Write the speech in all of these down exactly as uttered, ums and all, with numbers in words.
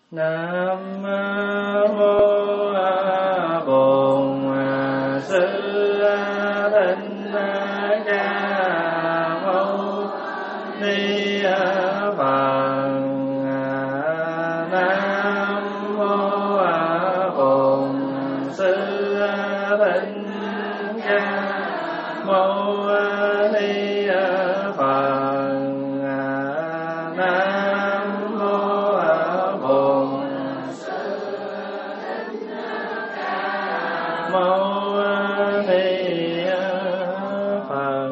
Nam mô Bổn Sư Thích Ca Mâu Ni Phật. Nam mô Bổn Sư Thích Ca Mâu Ni Phật. Nam mô Bổn Sư Thích Ca Mâu Ni Phật.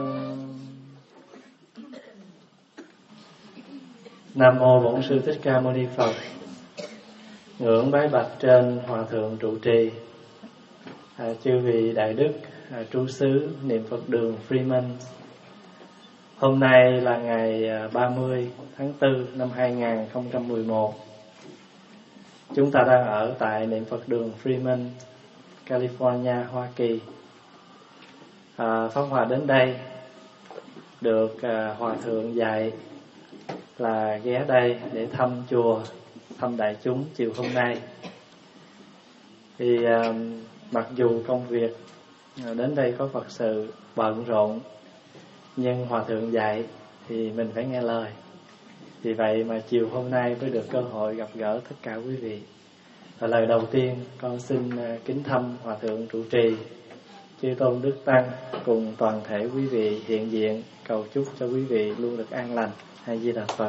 Nam mô Bổn Sư Thích Ca Mâu Ni Phật. Ngưỡng bái bạch trên Hòa Thượng trụ trì, à, chư vị đại đức, à, trú xứ niệm Phật đường Freeman. Hôm nay là ngày ba mươi tháng tư năm hai nghìn không trăm mười một. Chúng ta đang ở tại niệm Phật đường Freeman, California, Hoa Kỳ. à, Pháp Hòa đến đây được à, Hòa Thượng dạy là ghé đây để thăm chùa, thăm đại chúng chiều hôm nay. Thì à, mặc dù công việc à, đến đây có Phật sự bận rộn, nhưng Hòa Thượng dạy thì mình phải nghe lời. Vì vậy mà chiều hôm nay mới được cơ hội gặp gỡ tất cả quý vị. Và lời đầu tiên con xin kính thăm Hòa Thượng trụ trì, chư tôn đức tăng cùng toàn thể quý vị hiện diện, cầu chúc cho quý vị luôn được an lành. A Di Đà Phật.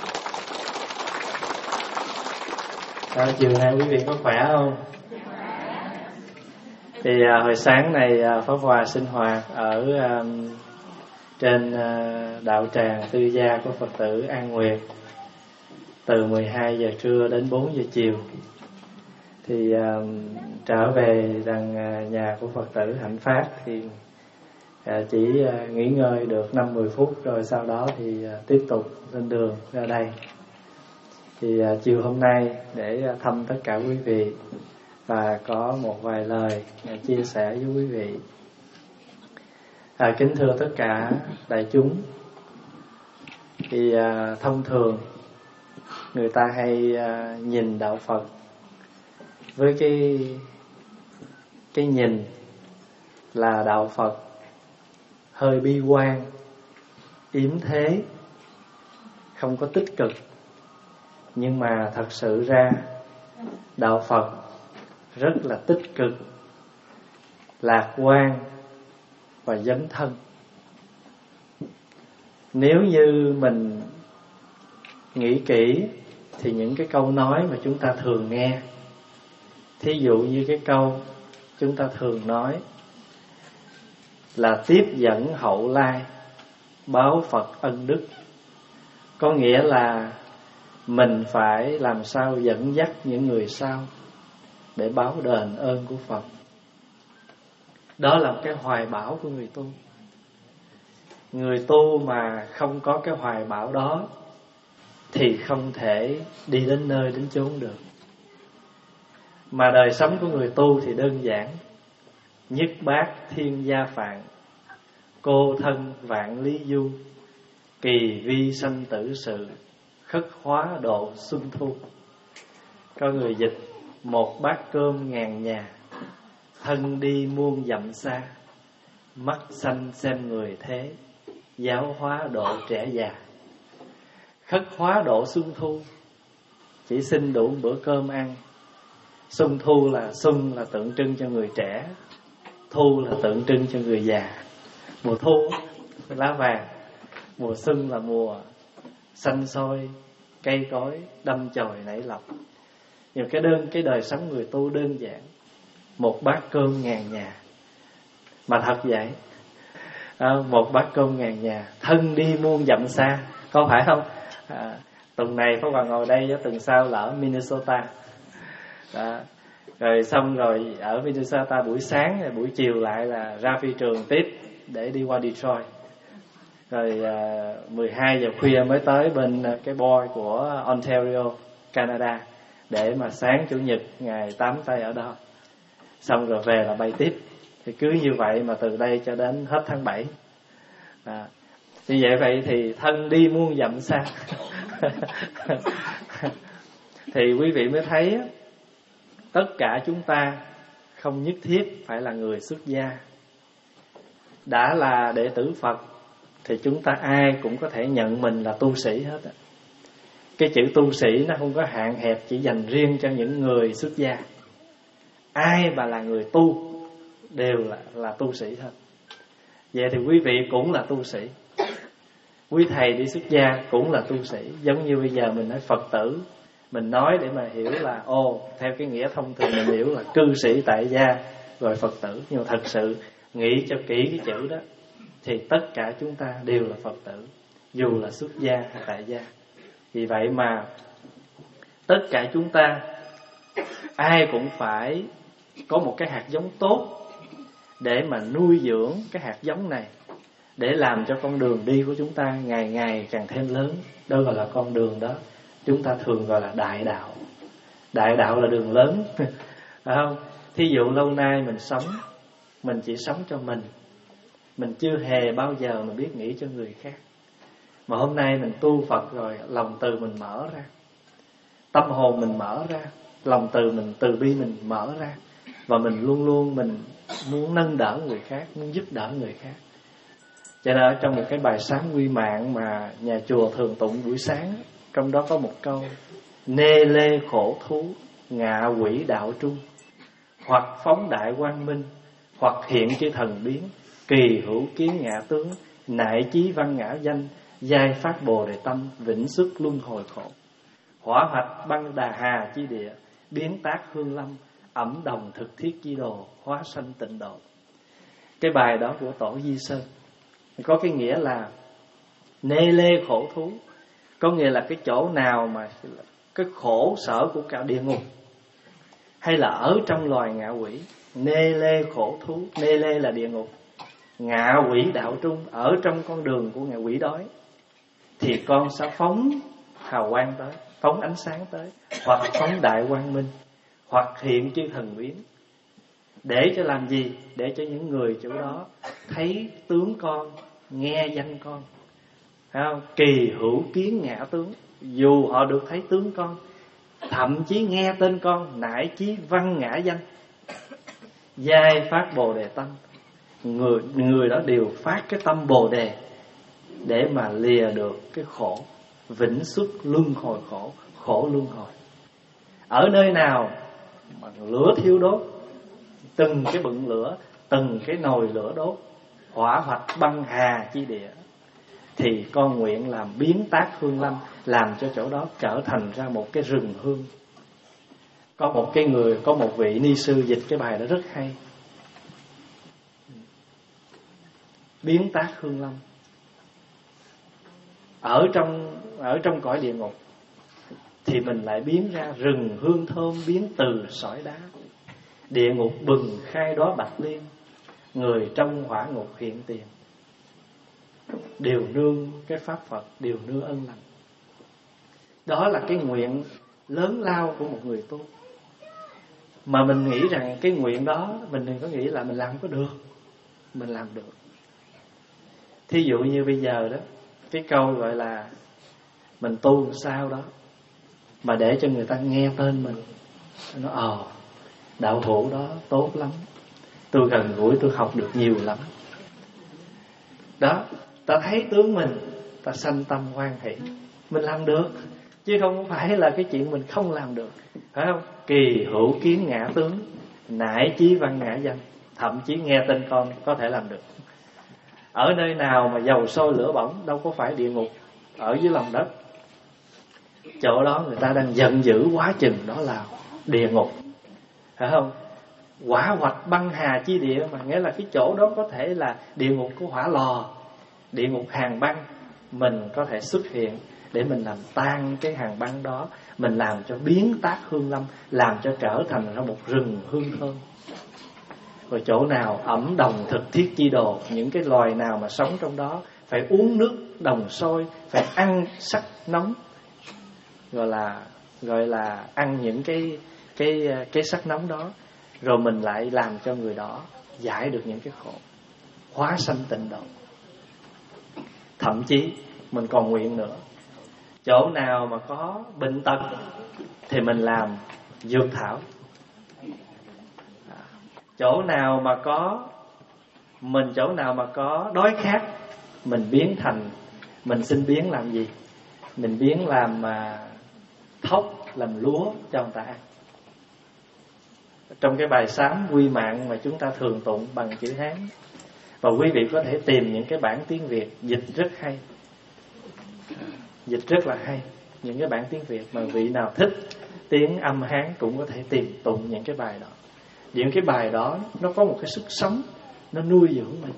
À, chiều nay quý vị có khỏe không? Thì à, hồi sáng này à, Pháp Hòa sinh hoạt ở à, trên à, đạo tràng tư gia của Phật tử An Nguyệt từ mười hai giờ trưa đến bốn giờ chiều. Thì à, trở về đằng à, nhà của Phật tử Hạnh Phát thì à, chỉ à, nghỉ ngơi được năm mười phút, rồi sau đó thì à, tiếp tục lên đường ra đây. Thì à, chiều hôm nay để à, thăm tất cả quý vị và có một vài lời à, chia sẻ với quý vị. À, kính thưa tất cả đại chúng, thì à, thông thường người ta hay à, nhìn đạo Phật với cái cái nhìn là đạo Phật hơi bi quan, yếm thế, không có tích cực. Nhưng mà thật sự ra đạo Phật rất là tích cực, lạc quan và dấn thân. Nếu như mình nghĩ kỹ thì những cái câu nói mà chúng ta thường nghe, thí dụ như cái câu chúng ta thường nói là tiếp dẫn hậu lai, báo Phật ân đức, có nghĩa là mình phải làm sao dẫn dắt những người sau để báo đền ơn của Phật. Đó là cái hoài bão của người tu. Người tu mà không có cái hoài bão đó thì không thể đi đến nơi đến chốn được. Mà đời sống của người tu thì đơn giản: nhất bát thiên gia phạn, cô thân vạn lý du, kỳ vi sanh tử sự, khất hóa độ xuân thu. Có người dịch: một bát cơm ngàn nhà, thân đi muôn dặm xa, mắt xanh xem người thế, giáo hóa độ trẻ già. Khất hóa độ xuân thu, chỉ xin đủ bữa cơm ăn. Xuân thu là xuân là tượng trưng cho người trẻ, thu là tượng trưng cho người già. Mùa thu lá vàng, mùa xuân là mùa xanh soi, cây cối đâm chồi nảy lộc. Nhưng cái đơn cái đời sống người tu đơn giản: một bát cơm ngàn nhà. Mà thật vậy, à, một bát cơm ngàn nhà, thân đi muôn dặm xa. Có phải không? À, tuần này Pháp Hòa ngồi đây, tuần sau là ở Minnesota. Đó. Rồi xong rồi ở Minnesota buổi sáng, rồi buổi chiều lại là ra phi trường tiếp để đi qua Detroit. Rồi à, mười hai giờ khuya mới tới bên cái board của Ontario, Canada, để mà sáng Chủ nhật ngày tám tây ở đó. Xong rồi về là bay tiếp. Thì cứ như vậy mà từ đây cho đến hết tháng bảy. À, như vậy vậy thì thân đi muôn dặm xa. Thì quý vị mới thấy tất cả chúng ta không nhất thiết phải là người xuất gia. Đã là đệ tử Phật thì chúng ta ai cũng có thể nhận mình là tu sĩ hết. Cái chữ tu sĩ nó không có hạn hẹp chỉ dành riêng cho những người xuất gia. Ai mà là người tu đều là, là tu sĩ hết. Vậy thì quý vị cũng là tu sĩ. Quý thầy đi xuất gia cũng là tu sĩ. Giống như bây giờ mình nói Phật tử, mình nói để mà hiểu là ồ, theo cái nghĩa thông thường mình hiểu là cư sĩ tại gia rồi Phật tử. Nhưng mà thật sự nghĩ cho kỹ cái chữ đó thì tất cả chúng ta đều là Phật tử, dù là xuất gia hay tại gia. Vì vậy mà tất cả chúng ta ai cũng phải có một cái hạt giống tốt để mà nuôi dưỡng cái hạt giống này, để làm cho con đường đi của chúng ta ngày ngày càng thêm lớn. Đó gọi là con đường đó chúng ta thường gọi là đại đạo. Đại đạo là đường lớn. Phải không? Thí dụ lâu nay mình sống, mình chỉ sống cho mình, mình chưa hề bao giờ mình biết nghĩ cho người khác. Mà hôm nay mình tu Phật rồi, lòng từ mình mở ra, tâm hồn mình mở ra, lòng từ mình, từ bi mình mở ra, và mình luôn luôn mình muốn nâng đỡ người khác, muốn giúp đỡ người khác. Cho nên ở trong một cái bài sáng quy mạng mà nhà chùa thường tụng buổi sáng, trong đó có một câu: nê lê khổ thú, ngạ quỷ đạo trung, hoặc phóng đại quang minh, hoặc hiện chư thần biến, kỳ hữu kiến ngã tướng, nại chí văn ngã danh, giai phát bồ đề tâm, vĩnh xuất luân hồi khổ. Hỏa hoạch băng đà hà chi địa, biến tác hương lâm, ẩm đồng thực thiết chi đồ, hóa sanh tịnh độ. Cái bài đó của Tổ Di Sơn có cái nghĩa là nê lê khổ thú, có nghĩa là cái chỗ nào mà cái khổ sở của cả địa ngục, hay là ở trong loài ngạ quỷ. Nê lê khổ thú, nê lê là địa ngục, ngạ quỷ đạo trung, ở trong con đường của ngạ quỷ đói, thì con sẽ phóng hào quang tới, phóng ánh sáng tới, hoặc phóng đại quang minh, hoặc hiện chư thần biến. Để cho làm gì? Để cho những người chỗ đó thấy tướng con, nghe danh con. Thấy không? Kỳ hữu kiến ngã tướng, dù họ được thấy tướng con, thậm chí nghe tên con, nải chí văn ngã danh, giai phát bồ đề tâm. Người, người đó đều phát cái tâm bồ đề để mà lìa được cái khổ, vĩnh xuất luân hồi khổ, khổ luân hồi. Ở nơi nào mà lửa thiêu đốt, từng cái bựng lửa, từng cái nồi lửa đốt, hỏa hoạch băng hà chi địa, thì con nguyện làm biến tác hương lâm, làm cho chỗ đó trở thành ra một cái rừng hương. Có một cái người, có một vị ni sư dịch cái bài đó rất hay. Biến tác hương lâm. Ở trong ở trong cõi địa ngục thì mình lại biến ra rừng hương thơm, biến từ sỏi đá. Địa ngục bừng khai đó bạch liên, người trong hỏa ngục hiện tiền. Đều nương cái pháp Phật, đều nương ân lành. Đó là cái nguyện lớn lao của một người tu. Mà mình nghĩ rằng cái nguyện đó, mình đừng có nghĩ là mình làm có được. Mình làm được. Thí dụ như bây giờ đó, cái câu gọi là mình tu sao đó mà để cho người ta nghe tên mình, nó ờ đạo thủ đó tốt lắm, tôi gần gũi, tôi học được nhiều lắm. Đó, ta thấy tướng mình, ta sanh tâm hoan hỷ. Mình làm được, chứ không phải là cái chuyện mình không làm được. Phải không? Kỳ hữu kiến ngã tướng, nải chí văn ngã danh. Thậm chí nghe tên con có thể làm được. Ở nơi nào mà dầu sôi lửa bỏng, đâu có phải địa ngục ở dưới lòng đất. Chỗ đó người ta đang giận dữ quá chừng, đó là địa ngục. Phải không? Hỏa hoạch băng hà chi địa, mà nghĩa là cái chỗ đó có thể là địa ngục của hỏa lò, địa ngục hàng băng. Mình có thể xuất hiện để mình làm tan cái hàng băng đó, mình làm cho biến tác hương lâm, làm cho trở thành ra một rừng hương thơm. Rồi chỗ nào ẩm đồng thực thiết chi đồ, những cái loài nào mà sống trong đó phải uống nước đồng sôi, phải ăn sắc nóng, gọi là gọi là ăn những cái cái cái sắc nóng đó, rồi mình lại làm cho người đó giải được những cái khổ, hóa sanh tịnh độ. Thậm chí mình còn nguyện nữa, Chỗ nào mà có bệnh tật thì mình làm dược thảo. Chỗ nào mà có mình chỗ nào mà có đói khát, mình biến thành mình xin biến làm gì? Mình biến làm mà thóc, làm lúa cho người ta ăn. Trong cái bài sám quy mạng mà chúng ta thường tụng bằng chữ Hán, và quý vị có thể tìm những cái bản tiếng Việt dịch rất hay, dịch rất là hay. Những cái bản tiếng Việt mà vị nào thích tiếng âm Hán cũng có thể tìm tụng những cái bài đó. Những cái bài đó nó có một cái sức sống, nó nuôi dưỡng mình.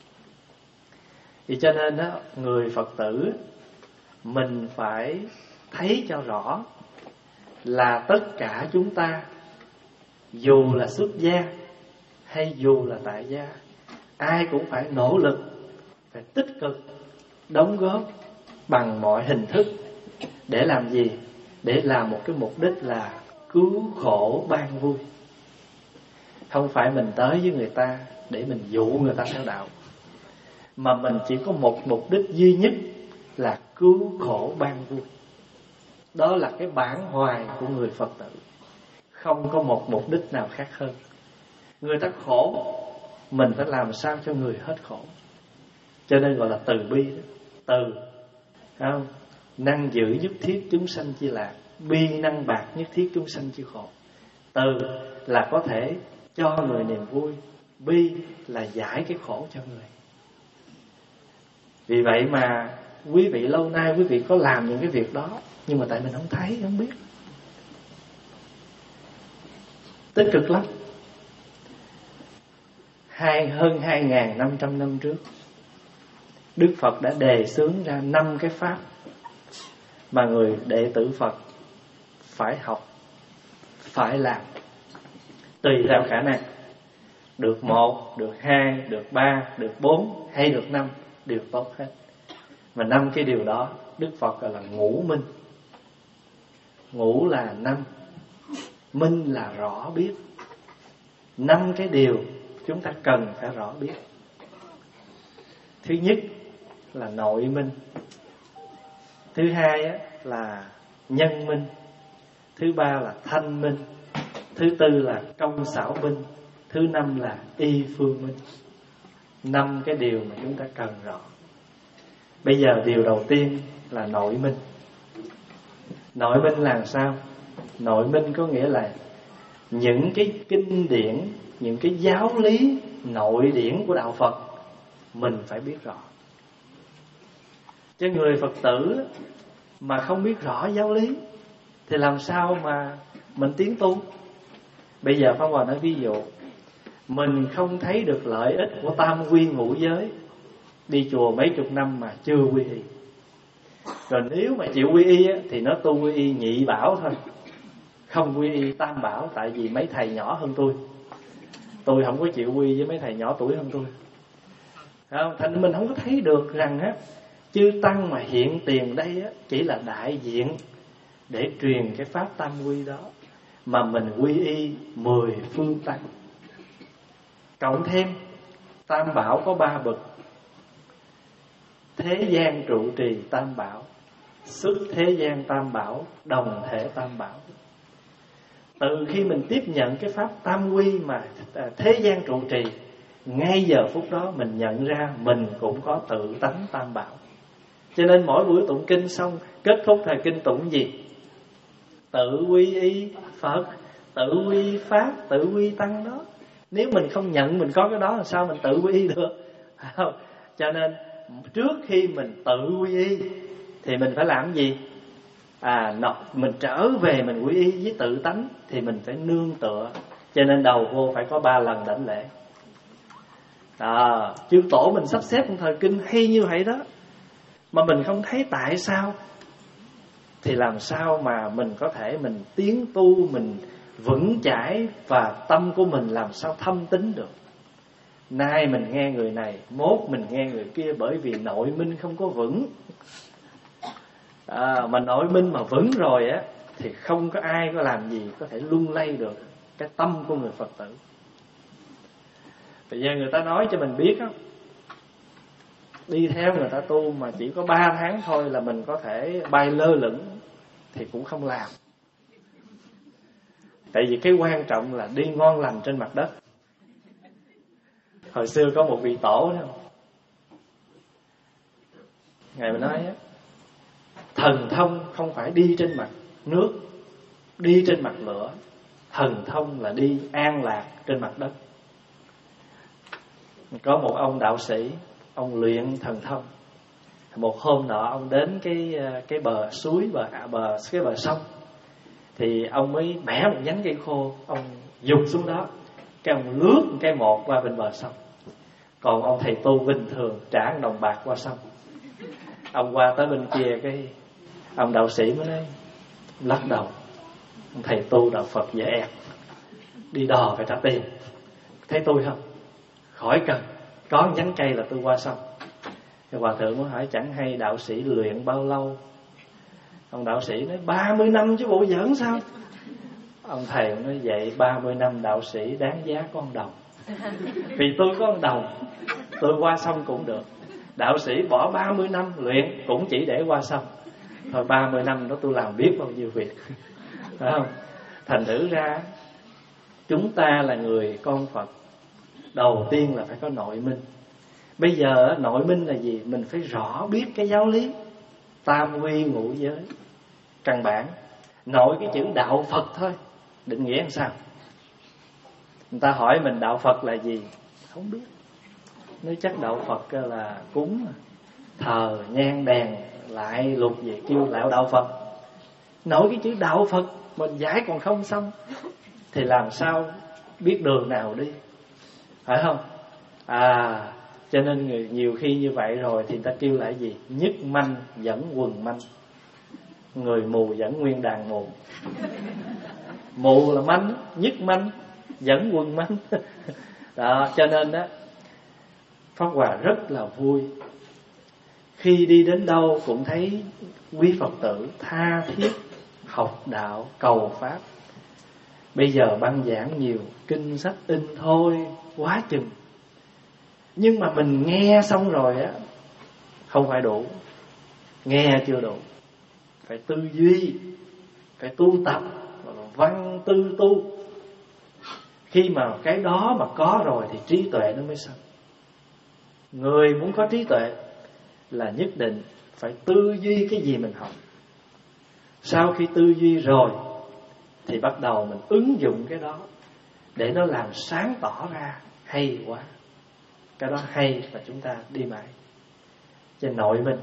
Vì cho nên đó, người Phật tử mình phải thấy cho rõ là tất cả chúng ta, dù là xuất gia hay dù là tại gia, ai cũng phải nỗ lực, phải tích cực đóng góp bằng mọi hình thức. Để làm gì? Để làm một cái mục đích là cứu khổ ban vui. Không phải mình tới với người ta để mình dụ người ta theo đạo, mà mình chỉ có một mục đích duy nhất là cứu khổ ban vui. Đó là cái bản hoài của người Phật tử, không có một mục đích nào khác hơn. Người ta khổ, mình phải làm sao cho người hết khổ. Cho nên gọi là từ bi đó. Từ, không? Năng giữ giúp thiết chúng sanh chi lạc, bi năng bạc nhất thiết chúng sanh chi khổ. Từ là có thể cho người niềm vui, bi là giải cái khổ cho người. Vì vậy mà quý vị lâu nay quý vị có làm những cái việc đó, nhưng mà tại mình không thấy, không biết. Tích cực lắm. Hai, hơn hai nghìn năm trăm năm trước, Đức Phật đã đề xướng ra năm cái pháp mà người đệ tử Phật phải học, phải làm, tùy theo khả năng. Được một, được hai, được ba, được bốn hay được năm đều tốt hết. Và năm cái điều đó Đức Phật gọi là ngũ minh. Ngũ là năm, minh là rõ biết. Năm cái điều chúng ta cần phải rõ biết. Thứ nhất là nội minh. Thứ hai á, là nhân minh. Thứ ba là thanh minh. Thứ tư là công xảo minh. Thứ năm là y phương minh. Năm cái điều mà chúng ta cần rõ. Bây giờ điều đầu tiên là nội minh. Nội minh là sao? Nội minh có nghĩa là những cái kinh điển, những cái giáo lý nội điển của đạo Phật mình phải biết rõ. Chứ người Phật tử mà không biết rõ giáo lý thì làm sao mà mình tiến tu? Bây giờ Pháp Hòa nói ví dụ, mình không thấy được lợi ích của tam quy ngũ giới, đi chùa mấy chục năm mà chưa quy y. Rồi nếu mà chịu quy y á, thì nó tu quy y nhị bảo thôi, không quy y tam bảo. Tại vì mấy thầy nhỏ hơn tôi, tôi không có chịu quy với mấy thầy nhỏ tuổi hơn tôi. Không? Thành mình không có thấy được rằng á, chư tăng mà hiện tiền đây á, chỉ là đại diện để truyền cái pháp tam quy đó, mà mình quy y mười phương tăng. Cộng thêm tam bảo có ba bậc: thế gian trụ trì tam bảo, xuất thế gian tam bảo, đồng thể tam bảo. Từ khi mình tiếp nhận cái pháp tam quy mà thế gian trụ trì, ngay giờ phút đó mình nhận ra mình cũng có tự tánh tam bảo. Cho nên mỗi buổi tụng kinh xong, kết thúc thời kinh tụng gì? Tự quy y Phật, tự quy pháp, tự quy tăng đó. Nếu mình không nhận mình có cái đó, làm sao mình tự quy y được? Cho nên trước khi mình tự quy y thì mình phải làm gì? À, mình trở về mình quy y với tự tánh thì mình phải nương tựa. Cho nên đầu vô phải có ba lần đảnh lễ. À, chư tổ mình sắp xếp một thời kinh hay như vậy đó, mà mình không thấy tại sao, thì làm sao mà mình có thể mình tiến tu, mình vững chãi và tâm của mình làm sao thâm tín được. Nay mình nghe người này, mốt mình nghe người kia, bởi vì nội minh không có vững. À, mà nội minh mà vững rồi á thì không có ai có làm gì có thể lung lay được cái tâm của người Phật tử. Bây giờ người ta nói cho mình biết á, đi theo người ta tu mà chỉ có ba tháng thôi là mình có thể bay lơ lửng thì cũng không làm. Tại vì cái quan trọng là đi ngon lành trên mặt đất. Hồi xưa có một vị tổ đó, Ngài mới nói á, thần thông không phải đi trên mặt nước, đi trên mặt lửa. Thần thông là đi an lạc trên mặt đất. Có một ông đạo sĩ, ông luyện thần thông. Một hôm nọ ông đến cái cái bờ suối, bờ bờ cái bờ sông, thì ông mới bẻ một nhánh cây khô, ông dùng xuống đó, cái ông lướt cái một qua bên bờ sông. Còn ông thầy tu bình thường trả một đồng bạc qua sông. Ông qua tới bên kia, cái ông đạo sĩ mới nói, lắc đầu, ông thầy tu đạo Phật dễ ẹt, đi đò phải trả tiền. Thấy tôi không? Khỏi cần, có nhánh cây là tôi qua sông. Cái hòa thượng mới hỏi, chẳng hay đạo sĩ luyện bao lâu? Ông đạo sĩ nói, ba mươi năm chứ bộ giỡn sao? Ông thầy nói, vậy ba mươi năm đạo sĩ đáng giá có một đồng. Vì tôi có một đồng, tôi qua sông cũng được. Đạo sĩ bỏ ba mươi năm luyện cũng chỉ để qua sông. Thôi ba mươi năm đó tôi làm biết bao nhiêu việc. Phải không? Thành thử ra chúng ta là người con Phật, đầu tiên là phải có nội minh. Bây giờ nội minh là gì? Mình phải rõ biết cái giáo lý tam quy ngũ giới căn bản. Nội cái chữ đạo Phật thôi, định nghĩa làm sao? Người ta hỏi mình đạo Phật là gì, không biết. Nói chắc đạo Phật là cúng, thờ, nhang đèn, lại lục gì kêu lão đạo Phật. Nội cái chữ đạo Phật mình giải còn không xong thì làm sao biết đường nào đi, phải không? À, cho nên người, nhiều khi như vậy rồi thì người ta kêu lại gì? Nhất manh dẫn quần manh, người mù dẫn nguyên đàn mù. Mù là manh, nhất manh dẫn quần manh. Đó, cho nên đó Pháp Hòa rất là vui khi đi đến đâu cũng thấy quý Phật tử tha thiết học đạo cầu Pháp. Bây giờ băng giảng nhiều, kinh sách in thôi quá chừng. Nhưng mà mình nghe xong rồi á, không phải đủ. Nghe chưa đủ, phải tư duy, phải tu tập, văn tư tu. Khi mà cái đó mà có rồi thì trí tuệ nó mới sanh. Người muốn có trí tuệ là nhất định phải tư duy cái gì mình học. Sau khi tư duy rồi thì bắt đầu mình ứng dụng cái đó để nó làm sáng tỏ ra. Hay quá, cái đó hay là chúng ta đi mãi. Trên nội mình,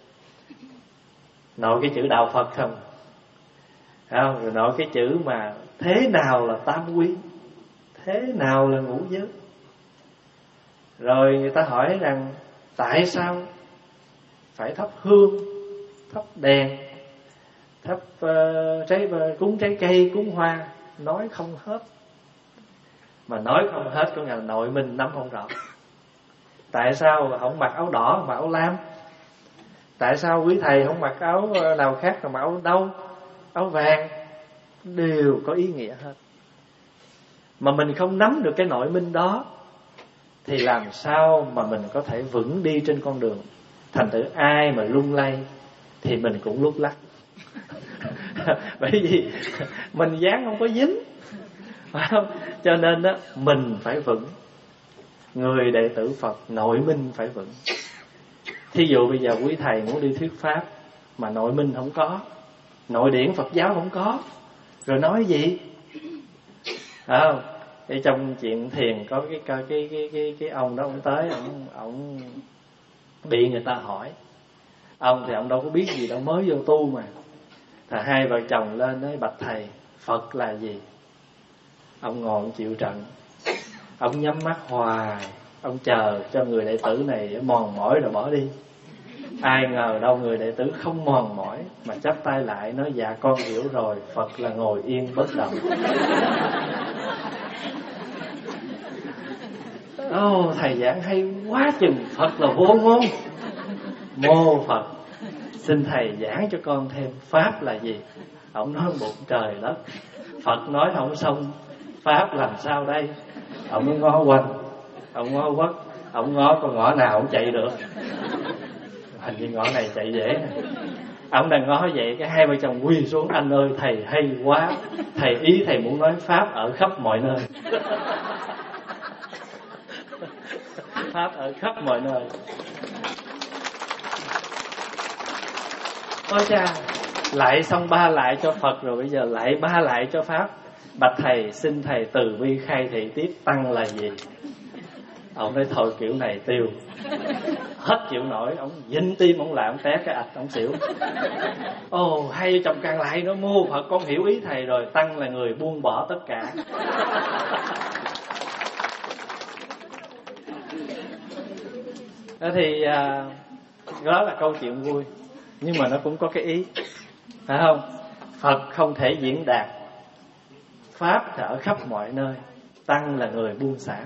nội cái chữ đạo Phật không, không? Rồi nội cái chữ mà thế nào là tam quy, thế nào là ngũ giới. Rồi người ta hỏi rằng tại sao phải thắp hương, thắp đèn, thắp uh, trái cúng trái cây, cúng hoa. Nói không hết. Mà nói không hết có nghĩa là nội mình nắm không rõ. Tại sao không mặc áo đỏ mà áo lam? Tại sao quý thầy không mặc áo nào khác mà mặc áo đâu, áo vàng? Đều có ý nghĩa hết. Mà mình không nắm được cái nội minh đó thì làm sao mà mình có thể vững đi trên con đường. Thành thử ai mà lung lay thì mình cũng lúc lắc. Bởi vì mình dáng không có dính, phải không? Cho nên đó, mình phải vững. Người đệ tử Phật nội minh phải vững. Thí dụ bây giờ quý thầy muốn đi thuyết pháp mà nội minh không có, nội điển Phật giáo không có, rồi nói gì? Phải không? Để trong chuyện thiền có cái cái cái cái cái, cái ông đó ông tới, ông ông bị người ta hỏi. Ông thì ông đâu có biết gì đâu, mới vô tu mà. Thà hai vợ chồng lên nói bạch thầy, Phật là gì? Ông ngồi ông chịu trận. Ông nhắm mắt hoài, ông chờ cho người đệ tử này mòn mỏi rồi bỏ đi. Ai ngờ đâu người đệ tử không mòn mỏi mà chắp tay lại nói dạ con hiểu rồi, Phật là ngồi yên bất động. Ồ, oh, thầy giảng hay quá chừng, Phật là vô ngôn. Mô Phật, xin thầy giảng cho con thêm Pháp là gì? Ông nói bụng trời đất, Phật nói không xong, Pháp làm sao đây? Ông ngó quanh, ông ngó quất, ông ngó con ngõ nào ông chạy được. Hình như ngõ này chạy dễ nè. Ông đang ngó vậy, cái hai vợ chồng quỳ xuống: anh ơi thầy hay quá, thầy ý thầy muốn nói pháp ở khắp mọi nơi. Pháp ở khắp mọi nơi. Ôi cha, lại xong ba lại cho Phật rồi, bây giờ lại ba lại cho Pháp. Bạch thầy, xin thầy từ bi khai thị tiếp, tăng là gì? Ông nói thôi kiểu này tiêu, hết chịu nổi. Ông dính tim, ông lại, ông té cái ạch, ông xỉu. Ồ, hay chồng càng lại nó mua Phật, con hiểu ý thầy rồi, tăng là người buông bỏ tất cả. Đó thì à, đó là câu chuyện vui, nhưng mà nó cũng có cái ý, phải không? Phật không thể diễn đạt, Pháp thì ở khắp mọi nơi, tăng là người buông xả.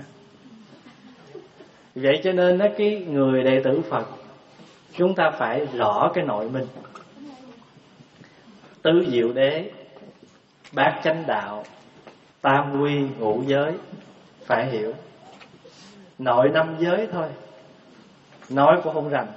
Vậy cho nên đó, cái người đệ tử Phật, chúng ta phải rõ cái nội minh. Tứ diệu đế, bát chánh đạo, tam quy ngũ giới, phải hiểu. Nội năm giới thôi, nói cũng không rành.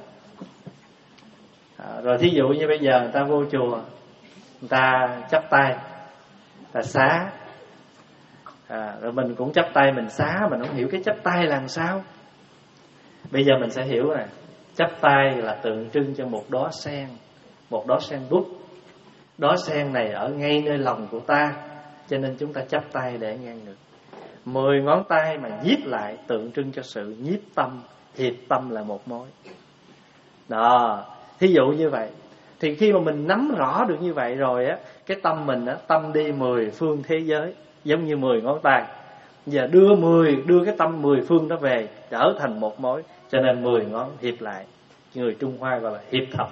À, rồi thí dụ như bây giờ người ta vô chùa, người ta chắp tay, người ta xá, à, rồi mình cũng chắp tay mình xá, mình không hiểu cái chắp tay làm sao. Bây giờ mình sẽ hiểu nè, chắp tay là tượng trưng cho một đóa sen, một đóa sen bút. Đóa sen này ở ngay nơi lòng của ta, cho nên chúng ta chắp tay để ngang ngực. Mười ngón tay mà nhiếp lại tượng trưng cho sự nhiếp tâm, hiệp tâm là một mối. Đó, thí dụ như vậy. Thì khi mà mình nắm rõ được như vậy rồi á, cái tâm mình á, tâm đi mười phương thế giới, giống như mười ngón tay. Giờ đưa mười, đưa cái tâm mười phương đó về, trở thành một mối. Cho nên mười ngón hiệp lại, người Trung Hoa gọi là hiệp thập.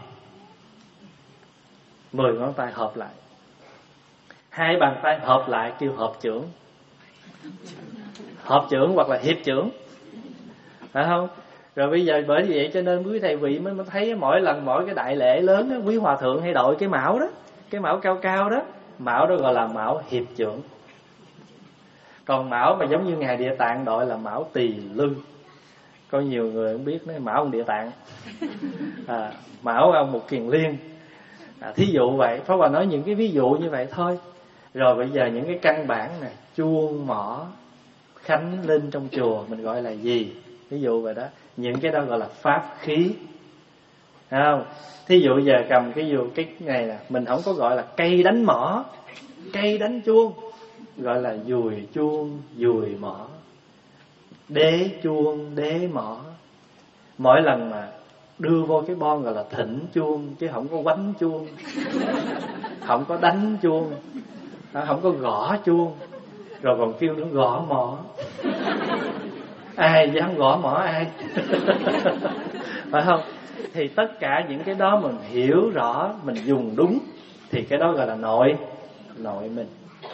Mười ngón tay hợp lại, hai bàn tay hợp lại kêu hợp chưởng. Hợp chưởng hoặc là hiệp chưởng, phải không? Rồi bây giờ bởi vậy cho nên quý thầy vị mới thấy mỗi lần mỗi cái đại lễ lớn đó, quý hòa thượng hay đội cái mão đó, cái mão cao cao đó, mão đó gọi là mão hiệp chưởng. Còn mão mà giống như ngài Địa Tạng đội là mão tỳ lư. Có nhiều người không biết nói mão ông Địa Tạng, à, mão ông Một Kiền Liên, à, thí dụ vậy. Pháp Hòa nói những cái ví dụ như vậy thôi. Rồi bây giờ những cái căn bản này, chuông mõ khánh linh trong chùa mình gọi là gì? Ví dụ vậy đó. Những cái đó gọi là pháp khí, thấy không? Thí dụ giờ cầm cái dụ cái này nè, mình không có gọi là cây đánh mõ, cây đánh chuông, gọi là dùi chuông, dùi mõ, đế chuông, đế mõ. Mỗi lần mà đưa vô cái bon gọi là thỉnh chuông, chứ không có quánh chuông, không có đánh chuông, không có gõ chuông, rồi còn kêu nó gõ mõ. Ai dám gõ mõ ai? Phải không? Thì tất cả những cái đó mình hiểu rõ, mình dùng đúng, thì cái đó gọi là nội nội mình.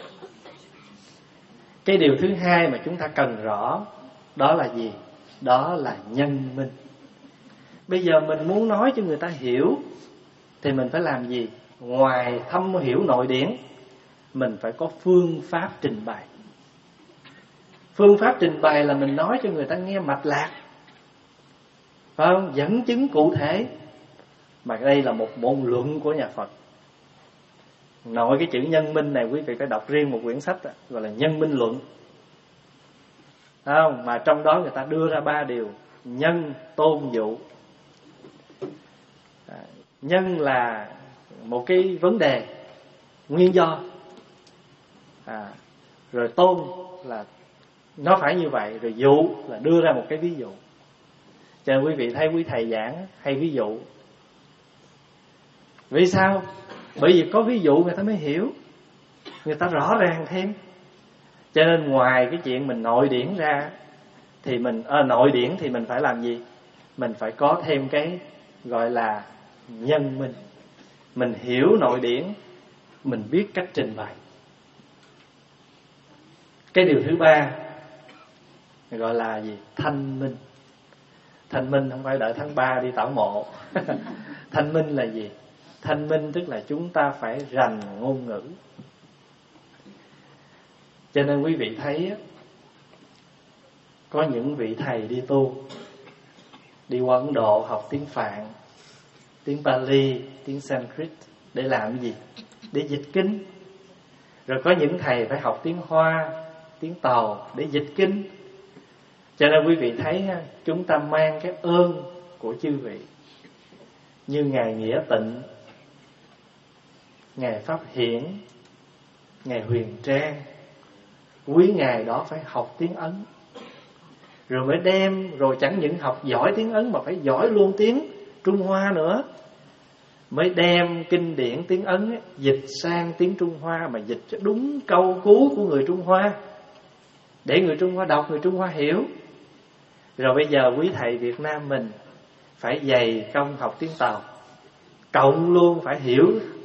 Cái điều thứ hai mà chúng ta cần rõ đó là gì? Đó là nhân minh. Bây giờ mình muốn nói cho người ta hiểu thì mình phải làm gì? Ngoài thâm hiểu nội điển, mình phải có phương pháp trình bày. Phương pháp trình bày là mình nói cho người ta nghe mạch lạc, phải không? Dẫn chứng cụ thể. Mà đây là một môn luận của nhà Phật. Nội cái chữ nhân minh này quý vị phải đọc riêng một quyển sách đó, gọi là Nhân Minh Luận, phải không? Mà trong đó người ta đưa ra ba điều: nhân, tôn, dụ. Nhân là một cái vấn đề, nguyên do, à, rồi tôn là nó phải như vậy, rồi dụ là đưa ra một cái ví dụ. Cho nên quý vị thấy quý thầy giảng hay ví dụ. Vì sao? Bởi vì có ví dụ người ta mới hiểu, người ta rõ ràng thêm. Cho nên ngoài cái chuyện mình nội điển ra thì mình à, nội điển thì mình phải làm gì? Mình phải có thêm cái gọi là nhân minh. Mình hiểu nội điển, mình biết cách trình bày. Cái điều thứ ba gọi là gì? Thanh minh. Thanh minh không phải đợi tháng ba đi tảo mộ. Thanh minh là gì? Thanh minh tức là chúng ta phải rành ngôn ngữ. Cho nên quý vị thấy có những vị thầy đi tu, đi qua Ấn Độ học tiếng Phạn, tiếng Pali, tiếng Sanskrit. Để làm gì? Để dịch kinh. Rồi có những thầy phải học tiếng Hoa, tiếng Tàu để dịch kinh. Cho nên quý vị thấy ha, chúng ta mang cái ơn của chư vị. Như Ngài Nghĩa Tịnh, Ngài Pháp Hiển, Ngài Huyền Trang, quý Ngài đó phải học tiếng Ấn. Rồi mới đem, rồi chẳng những học giỏi tiếng Ấn mà phải giỏi luôn tiếng Trung Hoa nữa. Mới đem kinh điển tiếng Ấn ấy, dịch sang tiếng Trung Hoa, mà dịch cho đúng câu cú của người Trung Hoa, để người Trung Hoa đọc, người Trung Hoa hiểu. Rồi bây giờ quý thầy Việt Nam mình phải dày công học tiếng Tàu, cộng luôn phải hiểu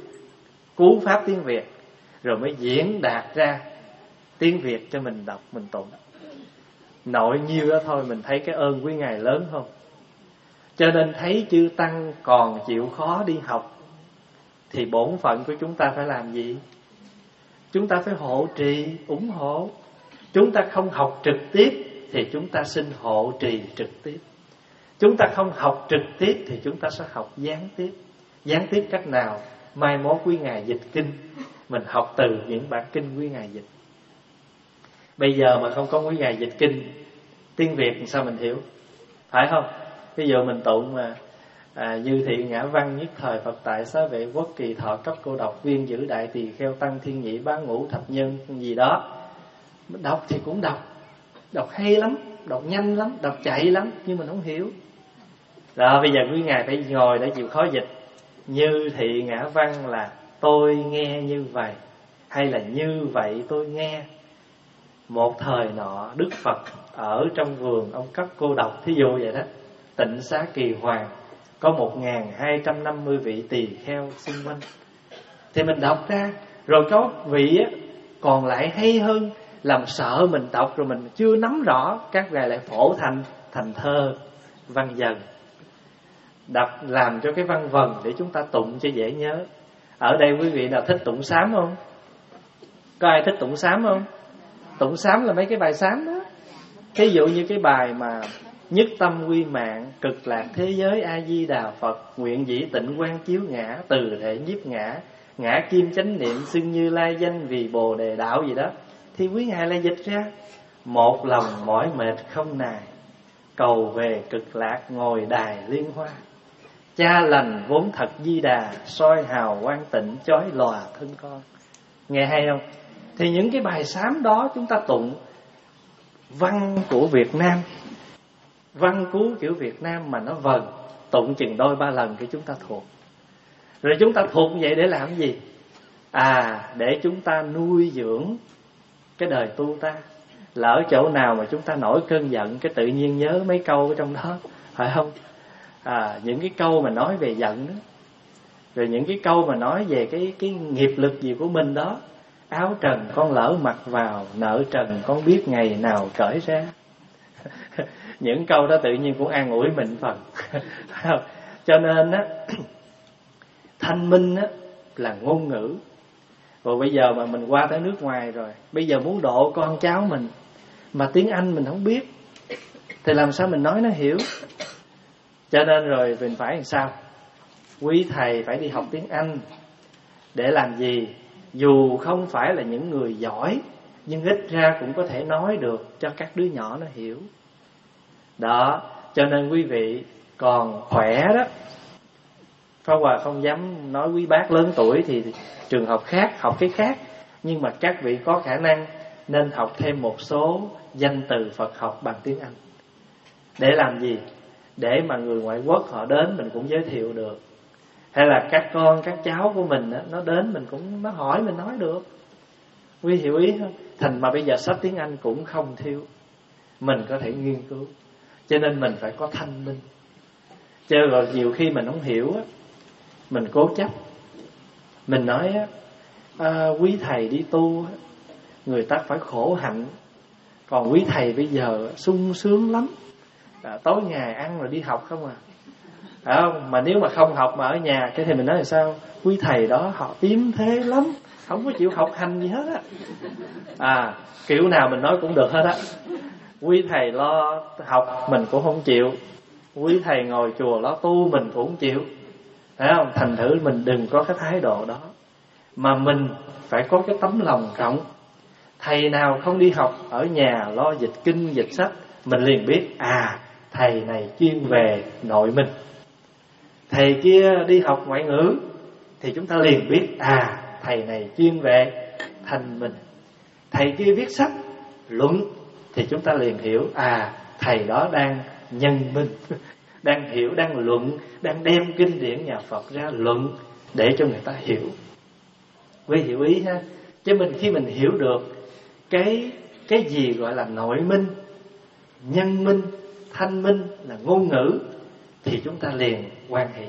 cú pháp tiếng Việt, rồi mới diễn đạt ra tiếng Việt cho mình đọc, mình tụng. Nội nhiêu đó thôi mình thấy cái ơn quý Ngài lớn không? Cho nên thấy chư Tăng còn chịu khó đi học, thì bổn phận của chúng ta phải làm gì? Chúng ta phải hộ trì, ủng hộ. Chúng ta không học trực tiếp thì chúng ta xin hộ trì trực tiếp. Chúng ta không học trực tiếp thì chúng ta sẽ học gián tiếp. Gián tiếp cách nào? Mai mốt quý Ngài dịch kinh, mình học từ những bản kinh quý Ngài dịch. Bây giờ mà không có quý Ngài dịch kinh tiếng Việt sao mình hiểu? Phải không? Ví dụ mình tụng mà à, dư thị ngã văn nhất thời Phật tại xá vệ quốc kỳ thọ cấp cô độc viên giữ đại tỳ kheo tăng thiên nhị bán ngũ thập nhân gì đó. Đọc thì cũng đọc, đọc hay lắm, đọc nhanh lắm, đọc chạy lắm, nhưng mình không hiểu. Rồi bây giờ quý Ngài phải ngồi để chịu khó dịch. Như thị ngã văn là tôi nghe như vậy, hay là như vậy tôi nghe. Một thời nọ Đức Phật ở trong vườn ông cấp cô độc, thí dụ vậy đó, Tịnh Xá Kỳ Hoàng, có một nghìn hai trăm năm mươi vị tỳ kheo xung quanh. Thì mình đọc ra, rồi có vị á, còn lại hay hơn, làm sợ mình đọc rồi mình chưa nắm rõ, các ngài lại phổ thành thành thơ văn dần, đọc làm cho cái văn vần để chúng ta tụng cho dễ nhớ. Ở đây quý vị nào thích tụng sám không? Có ai thích tụng sám không? Tụng sám là mấy cái bài sám đó. Thí dụ như cái bài mà nhất tâm quy mạng, cực lạc thế giới A Di Đà Phật, nguyện dĩ tịnh quang chiếu ngã, từ thể nhiếp ngã, ngã kim chánh niệm xưng Như Lai danh vì Bồ Đề đạo gì đó, thì quý Ngài lại dịch ra: một lòng mỏi mệt không nài, cầu về cực lạc ngồi đài liên hoa, cha lành vốn thật Di Đà, soi hào quang tịnh chói lòa thân con. Nghe hay không? Thì những cái bài sám đó chúng ta tụng văn của Việt Nam, văn cú kiểu Việt Nam mà nó vần, tụng chừng đôi ba lần thì chúng ta thuộc. Rồi chúng ta thuộc vậy để làm gì? À, để chúng ta nuôi dưỡng cái đời tu ta. Lỡ chỗ nào mà chúng ta nổi cơn giận, cái tự nhiên nhớ mấy câu ở trong đó, phải không? À, những cái câu mà nói về giận đó, rồi những cái câu mà nói về cái cái nghiệp lực gì của mình đó. Áo trần con lỡ mặc vào, nợ trần con biết ngày nào cởi ra. Những câu đó tự nhiên cũng an ủi mình phần. Cho nên á, thanh minh á là ngôn ngữ. Rồi bây giờ mà mình qua tới nước ngoài rồi, bây giờ muốn độ con cháu mình mà tiếng Anh mình không biết, thì làm sao mình nói nó hiểu? Cho nên rồi mình phải làm sao? Quý thầy phải đi học tiếng Anh. Để làm gì? Dù không phải là những người giỏi, nhưng ít ra cũng có thể nói được cho các đứa nhỏ nó hiểu. Đó, cho nên quý vị còn khỏe đó. Pháp Hòa không dám nói quý bác lớn tuổi thì trường học khác, học cái khác. Nhưng mà các vị có khả năng nên học thêm một số danh từ Phật học bằng tiếng Anh. Để làm gì? Để mà người ngoại quốc họ đến mình cũng giới thiệu được. Hay là các con, các cháu của mình đó, nó đến mình cũng nó hỏi mình nói được. Quý hiểu ý không? Thành mà bây giờ sách tiếng Anh cũng không thiếu, mình có thể nghiên cứu. Cho nên mình phải có thanh minh. Chứ rồi nhiều khi mình không hiểu á, mình cố chấp. Mình nói á, à, quý thầy đi tu á, người ta phải khổ hạnh, còn quý thầy bây giờ sung sướng lắm, à, tối ngày ăn rồi đi học không à. Phải không? Mà nếu mà không học mà ở nhà, cái thì mình nói là sao? Quý thầy đó họ yếm thế lắm, không có chịu học hành gì hết á. À, kiểu nào mình nói cũng được hết á. Quý thầy lo học mình cũng không chịu, quý thầy ngồi chùa lo tu mình cũng không chịu. Thấy không? Thành thử mình đừng có cái thái độ đó, mà mình phải có cái tấm lòng rộng. Thầy nào không đi học ở nhà lo dịch kinh dịch sách, mình liền biết à thầy này chuyên về nội minh. Thầy kia đi học ngoại ngữ thì chúng ta liền biết à thầy này chuyên về thanh minh. Thầy kia viết sách luận thì chúng ta liền hiểu à thầy đó đang nhân minh, đang hiểu, đang luận, đang đem kinh điển nhà Phật ra luận để cho người ta hiểu. Quý hiểu ý ha. Chứ mình khi mình hiểu được cái cái gì gọi là nội minh, nhân minh, thanh minh là ngôn ngữ thì chúng ta liền quan hệ.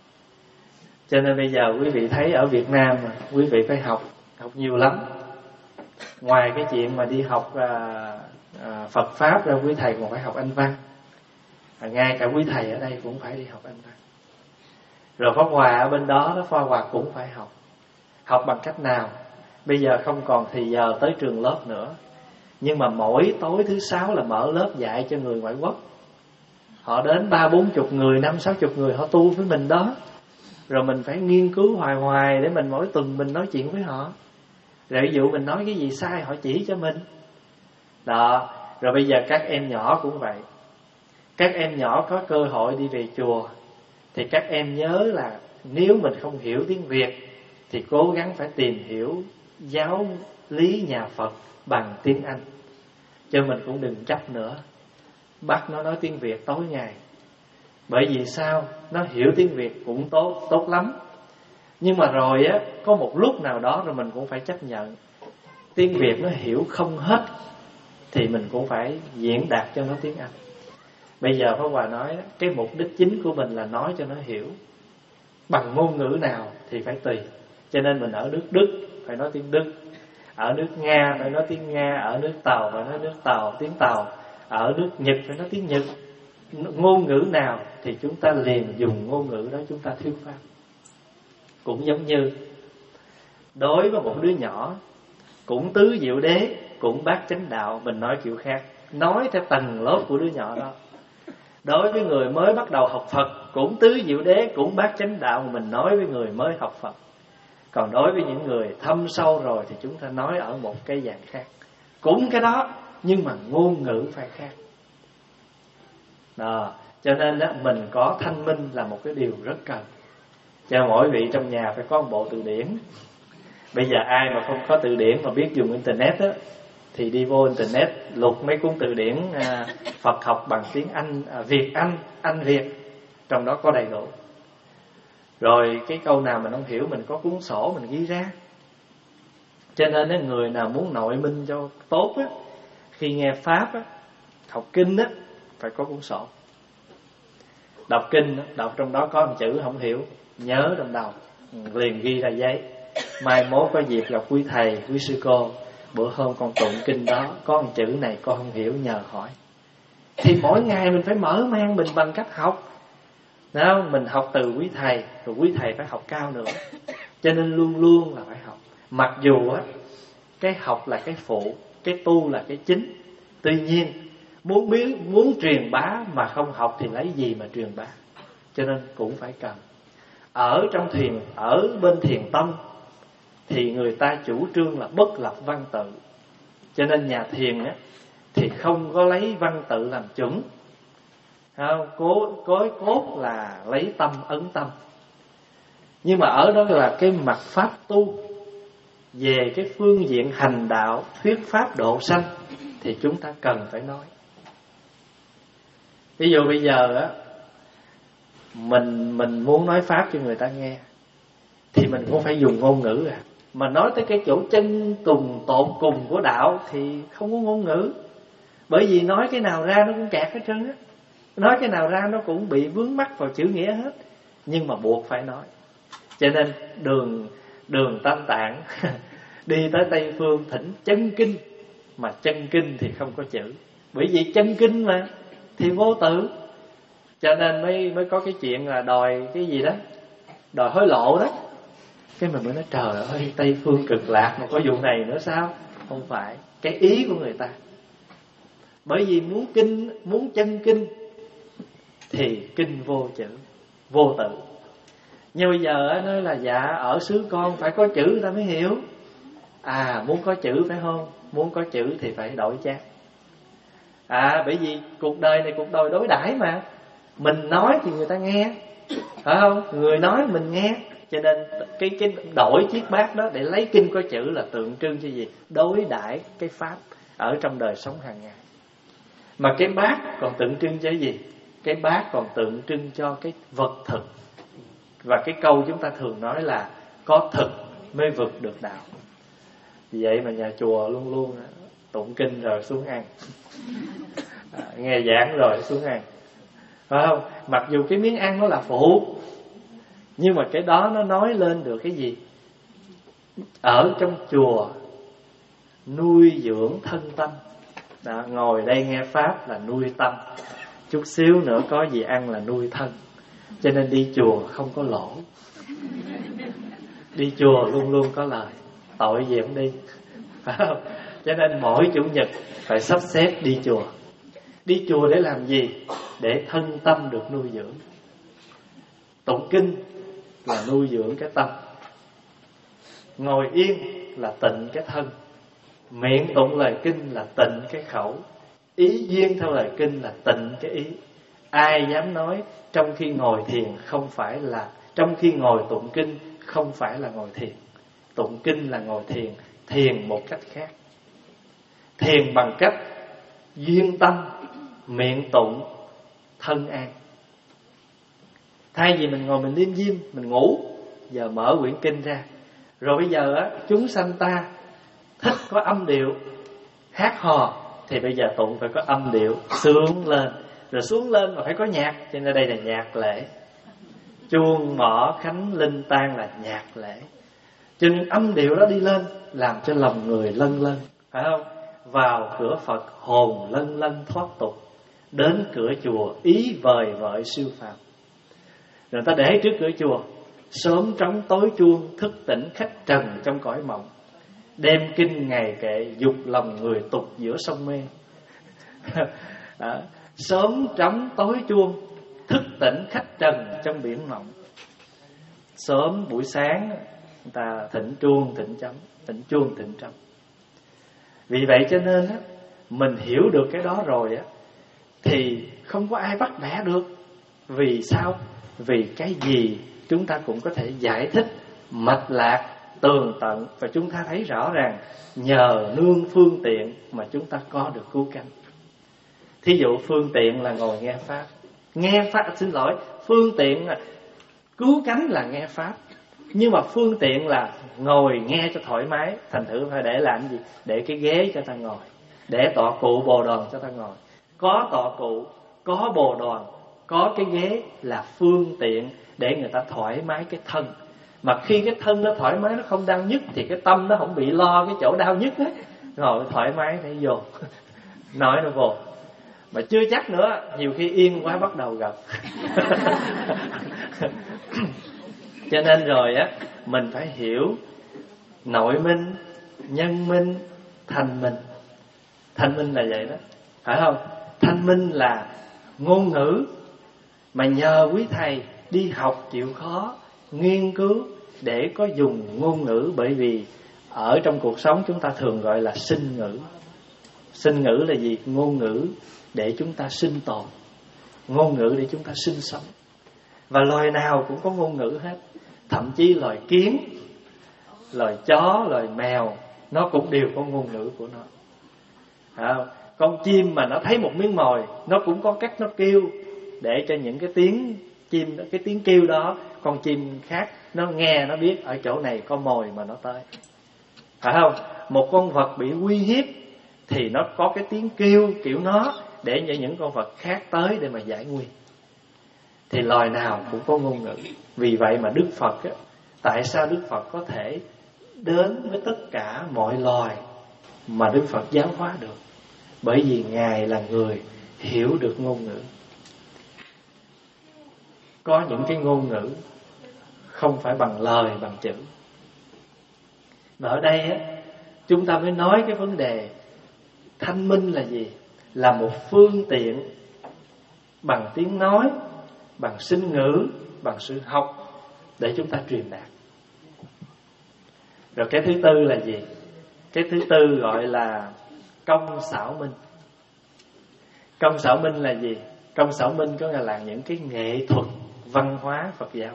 Cho nên bây giờ quý vị thấy ở Việt Nam mà quý vị phải học, học nhiều lắm. Ngoài cái chuyện mà đi học à, à, Phật Pháp ra, quý thầy còn phải học Anh văn. à, Ngay cả quý thầy ở đây cũng phải đi học Anh văn. Rồi Pháp Hòa ở bên đó, đó Pháp Hòa cũng phải học. Học bằng cách nào? Bây giờ không còn thì giờ tới trường lớp nữa, nhưng mà mỗi tối thứ sáu là mở lớp dạy cho người ngoại quốc. Họ đến ba bốn chục người, năm sáu chục người, họ tu với mình đó. Rồi mình phải nghiên cứu hoài hoài để mình mỗi tuần mình nói chuyện với họ. Rồi ví dụ mình nói cái gì sai họ chỉ cho mình. Đó. Rồi bây giờ các em nhỏ cũng vậy. Các em nhỏ có cơ hội đi về chùa thì các em nhớ là nếu mình không hiểu tiếng Việt thì cố gắng phải tìm hiểu giáo lý nhà Phật bằng tiếng Anh. Cho mình cũng đừng chấp nữa, bắt nó nói tiếng Việt tối ngày. Bởi vì sao? Nó hiểu tiếng Việt cũng tốt, tốt lắm. Nhưng mà rồi á, có một lúc nào đó rồi mình cũng phải chấp nhận tiếng Việt nó hiểu không hết thì mình cũng phải diễn đạt cho nó tiếng Anh. Bây giờ Pháp Hòa nói cái mục đích chính của mình là nói cho nó hiểu. Bằng ngôn ngữ nào thì phải tùy. Cho nên mình ở nước Đức phải nói tiếng Đức, ở nước Nga phải nói tiếng Nga, ở nước Tàu phải nói nước Tàu, tiếng Tàu, ở nước Nhật phải nói tiếng Nhật. Ngôn ngữ nào thì chúng ta liền dùng ngôn ngữ đó chúng ta thuyết pháp. Cũng giống như đối với một đứa nhỏ cũng tứ diệu đế, cũng bát chánh đạo, mình nói kiểu khác, nói theo tầng lớp của đứa nhỏ đó. Đối với người mới bắt đầu học Phật cũng tứ diệu đế, cũng bát chánh đạo, mình nói với người mới học Phật. Còn đối với những người thâm sâu rồi thì chúng ta nói ở một cái dạng khác. Cũng cái đó nhưng mà ngôn ngữ phải khác. Đó. Cho nên đó, mình có thanh minh là một cái điều rất cần. Cho mỗi vị trong nhà phải có một bộ từ điển. Bây giờ ai mà không có từ điển mà biết dùng Internet á, thì đi vô Internet lục mấy cuốn từ điển à, Phật học bằng tiếng Anh, à, Việt Anh, Anh Việt, trong đó có đầy đủ. Rồi cái câu nào mình không hiểu mình có cuốn sổ mình ghi ra. Cho nên á, người nào muốn nội minh cho tốt á, khi nghe Pháp á, học kinh á, phải có cuốn sổ. Đọc kinh, đọc trong đó có một chữ không hiểu, nhớ trong đầu, liền ghi ra giấy. Mai mốt có dịp gặp quý thầy, quý sư cô, bữa hôm con tụng kinh đó, có một chữ này con không hiểu, nhờ hỏi. Thì mỗi ngày mình phải mở mang mình bằng cách học. Đó, mình học từ quý thầy, rồi quý thầy phải học cao nữa. Cho nên luôn luôn là phải học. Mặc dù á, cái học là cái phụ, cái tu là cái chính. Tuy nhiên Muốn biết, muốn truyền bá mà không học thì lấy gì mà truyền bá. Cho nên cũng phải cần. Ở trong thiền, ở bên thiền tông thì người ta chủ trương là bất lập văn tự. Cho nên nhà thiền á, thì không có lấy văn tự làm chuẩn. Không, cố, cối cốt là lấy tâm ấn tâm. Nhưng mà ở đó là cái mặt pháp tu, về cái phương diện hành đạo, thuyết pháp độ sanh thì chúng ta cần phải nói. Ví dụ bây giờ á, mình mình muốn nói pháp cho người ta nghe thì mình cũng phải dùng ngôn ngữ à. Mà nói tới cái chỗ chân tùng tột cùng của đạo thì không có ngôn ngữ. Bởi vì nói cái nào ra nó cũng kẹt hết trơn á. Nói cái nào ra nó cũng bị vướng mắc vào chữ nghĩa hết. Nhưng mà buộc phải nói. Cho nên đường đường Tam Tạng đi tới Tây Phương thỉnh chân kinh, mà chân kinh thì không có chữ. Bởi vì chân kinh mà thì vô tự. Cho nên mới mới có cái chuyện là đòi cái gì đó, đòi hối lộ đó. Cái mình mới nói trời ơi, Tây Phương cực lạc mà có vụ này nữa sao? Không phải, cái ý của người ta. Bởi vì muốn kinh, muốn chân kinh thì kinh vô chữ, vô tự. Nhưng bây giờ á, nói là dạ ở xứ con phải có chữ người ta mới hiểu. À muốn có chữ phải không? Muốn có chữ thì phải đổi chác. À bởi vì cuộc đời này cuộc đời đối đãi mà. Mình nói thì người ta nghe, phải không? Người nói mình nghe. Cho nên cái cái đổi chiếc bát đó để lấy kinh có chữ là tượng trưng cho gì? Đối đãi cái pháp ở trong đời sống hàng ngày. Mà cái bát còn tượng trưng cho gì? Cái bát còn tượng trưng cho cái vật thực. Và cái câu chúng ta thường nói là có thực mới vượt được đạo. Vì vậy mà nhà chùa luôn luôn tụng kinh rồi xuống ăn, à, nghe giảng rồi xuống ăn, phải không? Mặc dù cái miếng ăn nó là phụ, nhưng mà cái đó nó nói lên được cái gì? Ở trong chùa nuôi dưỡng thân tâm. Đó, ngồi đây nghe pháp là nuôi tâm, chút xíu nữa có gì ăn là nuôi thân. Cho nên đi chùa không có lỗ. Đi chùa luôn luôn có lời. Tội gì cũng đi, phải không? Cho nên mỗi chủ nhật phải sắp xếp đi chùa. Đi chùa để làm gì? Để thân tâm được nuôi dưỡng. Tụng kinh là nuôi dưỡng cái tâm. Ngồi yên là tịnh cái thân. Miệng tụng lời kinh là tịnh cái khẩu. Ý duyên theo lời kinh là tịnh cái ý. Ai dám nói trong khi ngồi thiền không phải là, trong khi ngồi tụng kinh không phải là ngồi thiền. Tụng kinh là ngồi thiền, thiền một cách khác. Thiền bằng cách duyên tâm, miệng tụng, thân an. Thay vì mình ngồi mình liêm diêm, mình ngủ, giờ mở quyển kinh ra. Rồi bây giờ á, chúng sanh ta thích có âm điệu hát hò, thì bây giờ tụng phải có âm điệu sướng lên. Rồi xuống lên mà phải có nhạc. Cho nên đây là nhạc lễ. Chuông mõ khánh linh tang là nhạc lễ. Cho nên âm điệu đó đi lên làm cho lòng người lân lân, phải không? Vào cửa Phật hồn lân lân thoát tục, đến cửa chùa ý vời vợi siêu phàm. Rồi ta để trước cửa chùa, sớm trống tối chuông, thức tỉnh khách trần trong cõi mộng. Đem kinh ngày kệ, dục lòng người tục giữa sông mê. Đó. Sớm trống tối chuông, thức tỉnh khách trần trong biển mộng. Sớm buổi sáng người ta thỉnh chuông thỉnh trống, thỉnh chuông thỉnh trống. Vì vậy cho nên á, mình hiểu được cái đó rồi á, thì không có ai bắt bẻ được. Vì sao? Vì cái gì chúng ta cũng có thể giải thích mạch lạc tường tận. Và chúng ta thấy rõ ràng nhờ nương phương tiện mà chúng ta có được cứu cánh. Thí dụ phương tiện là ngồi nghe pháp. Nghe pháp, xin lỗi, phương tiện là cứu cánh là nghe pháp. Nhưng mà phương tiện là ngồi nghe cho thoải mái. Thành thử phải để làm gì? Để cái ghế cho ta ngồi, để tọa cụ bồ đoàn cho ta ngồi. Có tọa cụ, có bồ đoàn, có cái ghế là phương tiện để người ta thoải mái cái thân. Mà khi cái thân nó thoải mái, nó không đau nhức, thì cái tâm nó không bị lo cái chỗ đau nhức á. Ngồi thoải mái để vô nói nó vô. Mà chưa chắc nữa, nhiều khi yên quá bắt đầu gặp. Cho nên rồi á, mình phải hiểu nội minh, nhân minh, thanh minh. Thanh minh là vậy đó, phải không? Thanh minh là ngôn ngữ mà nhờ quý thầy đi học chịu khó, nghiên cứu để có dùng ngôn ngữ. Bởi vì ở trong cuộc sống chúng ta thường gọi là sinh ngữ. Sinh ngữ là gì? Ngôn ngữ để chúng ta sinh tồn, ngôn ngữ để chúng ta sinh sống. Và loài nào cũng có ngôn ngữ hết. Thậm chí loài kiến, loài chó, loài mèo, nó cũng đều có ngôn ngữ của nó. À, con chim mà nó thấy một miếng mồi, nó cũng có cách nó kêu, để cho những cái tiếng chim, cái tiếng kêu đó, con chim khác nó nghe, nó biết ở chỗ này có mồi mà nó tới, phải không? Một con vật bị uy hiếp thì nó có cái tiếng kêu kiểu nó, để cho những con vật khác tới để mà giải nguy. Thì loài nào cũng có ngôn ngữ. Vì vậy mà Đức Phật á, tại sao Đức Phật có thể đến với tất cả mọi loài mà Đức Phật giáo hóa được? Bởi vì Ngài là người hiểu được ngôn ngữ. Có những cái ngôn ngữ không phải bằng lời, bằng chữ. Và ở đây á, chúng ta mới nói cái vấn đề thanh minh là gì? Là một phương tiện bằng tiếng nói, bằng sinh ngữ, bằng sự học, để chúng ta truyền đạt. Rồi cái thứ tư là gì? Cái thứ tư gọi là công xảo minh. Công xảo minh là gì? Công xảo minh có nghĩa là những cái nghệ thuật văn hóa Phật giáo.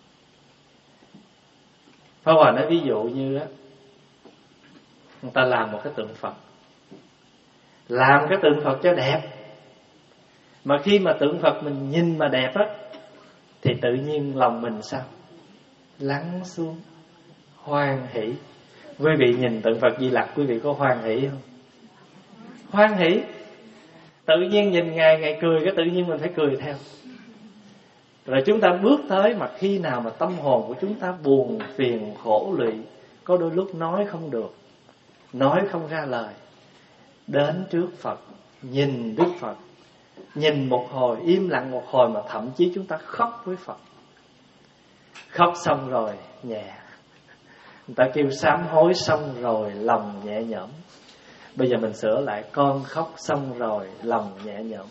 Pháp Hòa nói ví dụ như á, người ta làm một cái tượng Phật, làm cái tượng Phật cho đẹp, mà khi mà tượng Phật mình nhìn mà đẹp á, thì tự nhiên lòng mình sao? Lắng xuống, hoan hỷ. Quý vị nhìn tượng Phật Di Lặc, quý vị có hoan hỷ không? Hoan hỷ. Tự nhiên nhìn Ngài, Ngài cười, cái tự nhiên mình phải cười theo. Rồi chúng ta bước tới mà khi nào mà tâm hồn của chúng ta buồn, phiền, khổ, lụy, có đôi lúc nói không được, nói không ra lời, đến trước Phật, nhìn Đức Phật, nhìn một hồi, im lặng một hồi, mà thậm chí chúng ta khóc với Phật. Khóc xong rồi nhẹ. Người ta kêu sám hối xong rồi lòng nhẹ nhõm. Bây giờ mình sửa lại, con khóc xong rồi lòng nhẹ nhõm.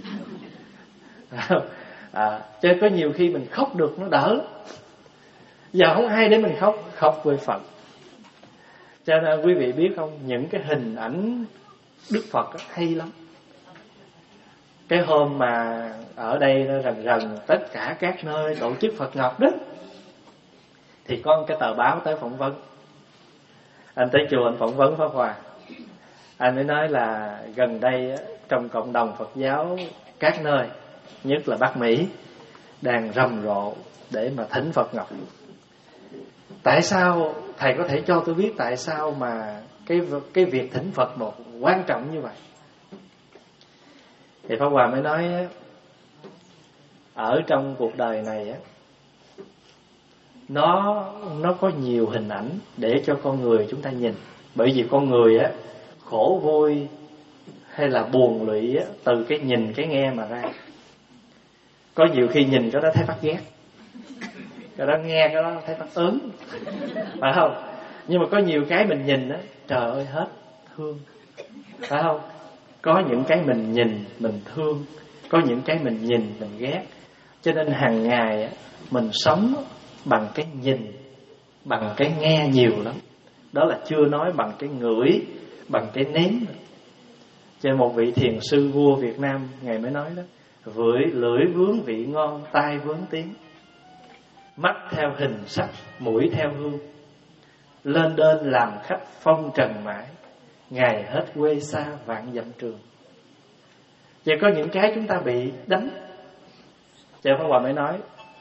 À, cho nên có nhiều khi mình khóc được nó đỡ. Giờ không ai để mình khóc, khóc với Phật. Cho nên quý vị biết không, những cái hình ảnh Đức Phật hay lắm. Cái hôm mà ở đây rần rần tất cả các nơi tổ chức Phật Ngọc đó, thì có một cái tờ báo tới phỏng vấn. Anh tới chùa anh phỏng vấn Pháp Hòa. Anh mới nói là gần đây trong cộng đồng Phật giáo các nơi, nhất là Bắc Mỹ, đang rầm rộ để mà thỉnh Phật Ngọc. Tại sao thầy có thể cho tôi biết tại sao mà cái cái việc thỉnh Phật một quan trọng như vậy? Thì Pháp Hòa mới nói, ở trong cuộc đời này á, nó nó có nhiều hình ảnh để cho con người chúng ta nhìn. Bởi vì con người á, khổ vui hay là buồn lụy á, từ cái nhìn cái nghe mà ra. Có nhiều khi nhìn cái đó thấy phát ghét, cái đó nghe cái đó thấy phát ớn, phải không? Nhưng mà có nhiều cái mình nhìn á, trời ơi hết thương, phải không? Có những cái mình nhìn mình thương, có những cái mình nhìn mình ghét. Cho nên hàng ngày á, mình sống bằng cái nhìn, bằng cái nghe nhiều lắm. Đó là chưa nói bằng cái ngửi, bằng cái nếm. Cho nên một vị thiền sư vua Việt Nam Ngài mới nói đó, vưỡi lưỡi vướng vị ngon, tai vướng tiếng, mắt theo hình sắc, mũi theo hương, lên đên làm khách phong trần mãi, ngày hết quê xa vạn dặm trường. Vậy có những cái chúng ta bị đánh. Cho Pháp Hòa mới nói,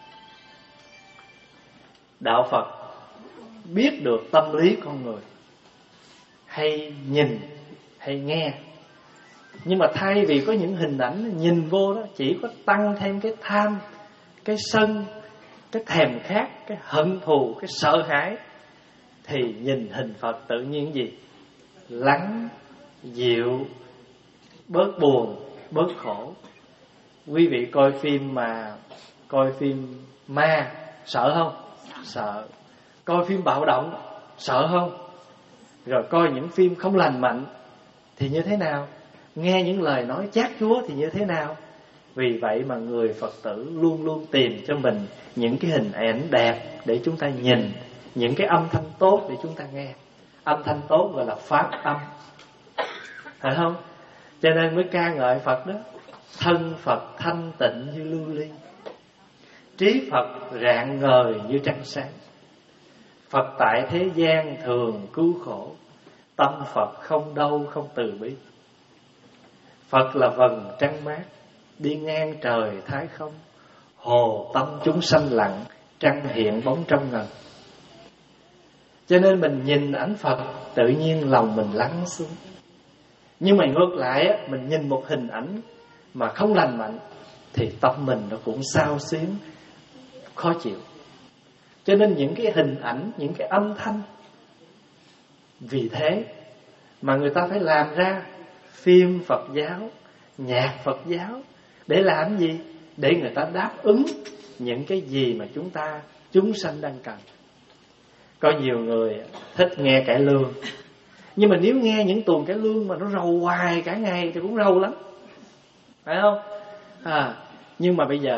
đạo Phật biết được tâm lý con người, hay nhìn, hay nghe. Nhưng mà thay vì có những hình ảnh nhìn vô đó, chỉ có tăng thêm cái tham, cái sân, cái thèm khát, cái hận thù, cái sợ hãi, thì nhìn hình Phật tự nhiên gì? Lắng, dịu, bớt buồn, bớt khổ. Quý vị coi phim mà coi phim ma sợ không? Sợ. Coi phim bạo động sợ không? Rồi coi những phim không lành mạnh thì như thế nào? Nghe những lời nói chát chúa thì như thế nào? Vì vậy mà người Phật tử luôn luôn tìm cho mình những cái hình ảnh đẹp để chúng ta nhìn, những cái âm thanh tốt để chúng ta nghe. Âm thanh tốt gọi là pháp âm, phải không? Cho nên mới ca ngợi Phật đó, thân Phật thanh tịnh như lưu ly, trí Phật rạng ngời như trăng sáng. Phật tại thế gian thường cứu khổ, tâm Phật không đau không từ bi. Phật là vầng trăng mát, đi ngang trời thái không, hồ tâm chúng sanh lặng, trăng hiện bóng trong ngần. Cho nên mình nhìn ảnh Phật, tự nhiên lòng mình lắng xuống. Nhưng mà ngược lại á, mình nhìn một hình ảnh mà không lành mạnh thì tâm mình nó cũng xao xuyến, khó chịu. Cho nên những cái hình ảnh, những cái âm thanh, vì thế mà người ta phải làm ra phim Phật giáo, nhạc Phật giáo. Để làm gì? Để người ta đáp ứng những cái gì mà chúng ta, chúng sanh đang cần. Có nhiều người thích nghe cải lương, nhưng mà nếu nghe những tuồng cải lương mà nó rầu hoài cả ngày thì cũng rầu lắm, phải không? À, nhưng mà bây giờ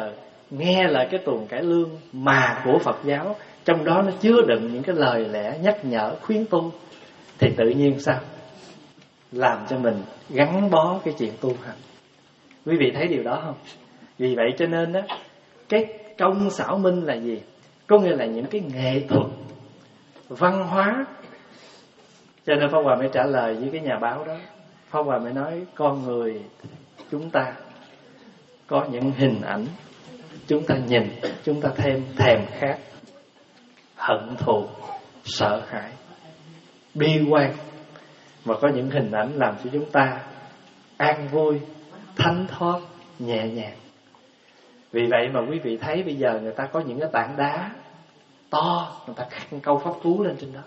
nghe lại cái tuồng cải lương mà của Phật giáo, trong đó nó chứa đựng những cái lời lẽ nhắc nhở khuyến tu, thì tự nhiên sao? Làm cho mình gắn bó cái chuyện tu hành. Quý vị thấy điều đó không? Vì vậy cho nên đó, cái công xảo minh là gì? Có nghĩa là những cái nghệ thuật văn hóa. Cho nên Pháp Hòa mới trả lời với cái nhà báo đó. Pháp Hòa mới nói con người chúng ta có những hình ảnh, chúng ta nhìn, chúng ta thêm thèm khát, hận thù, sợ hãi, bi quan. Và có những hình ảnh làm cho chúng ta an vui, thánh thoát, nhẹ nhàng. Vì vậy mà quý vị thấy bây giờ người ta có những cái tảng đá to, người ta khắc câu pháp cú lên trên đó.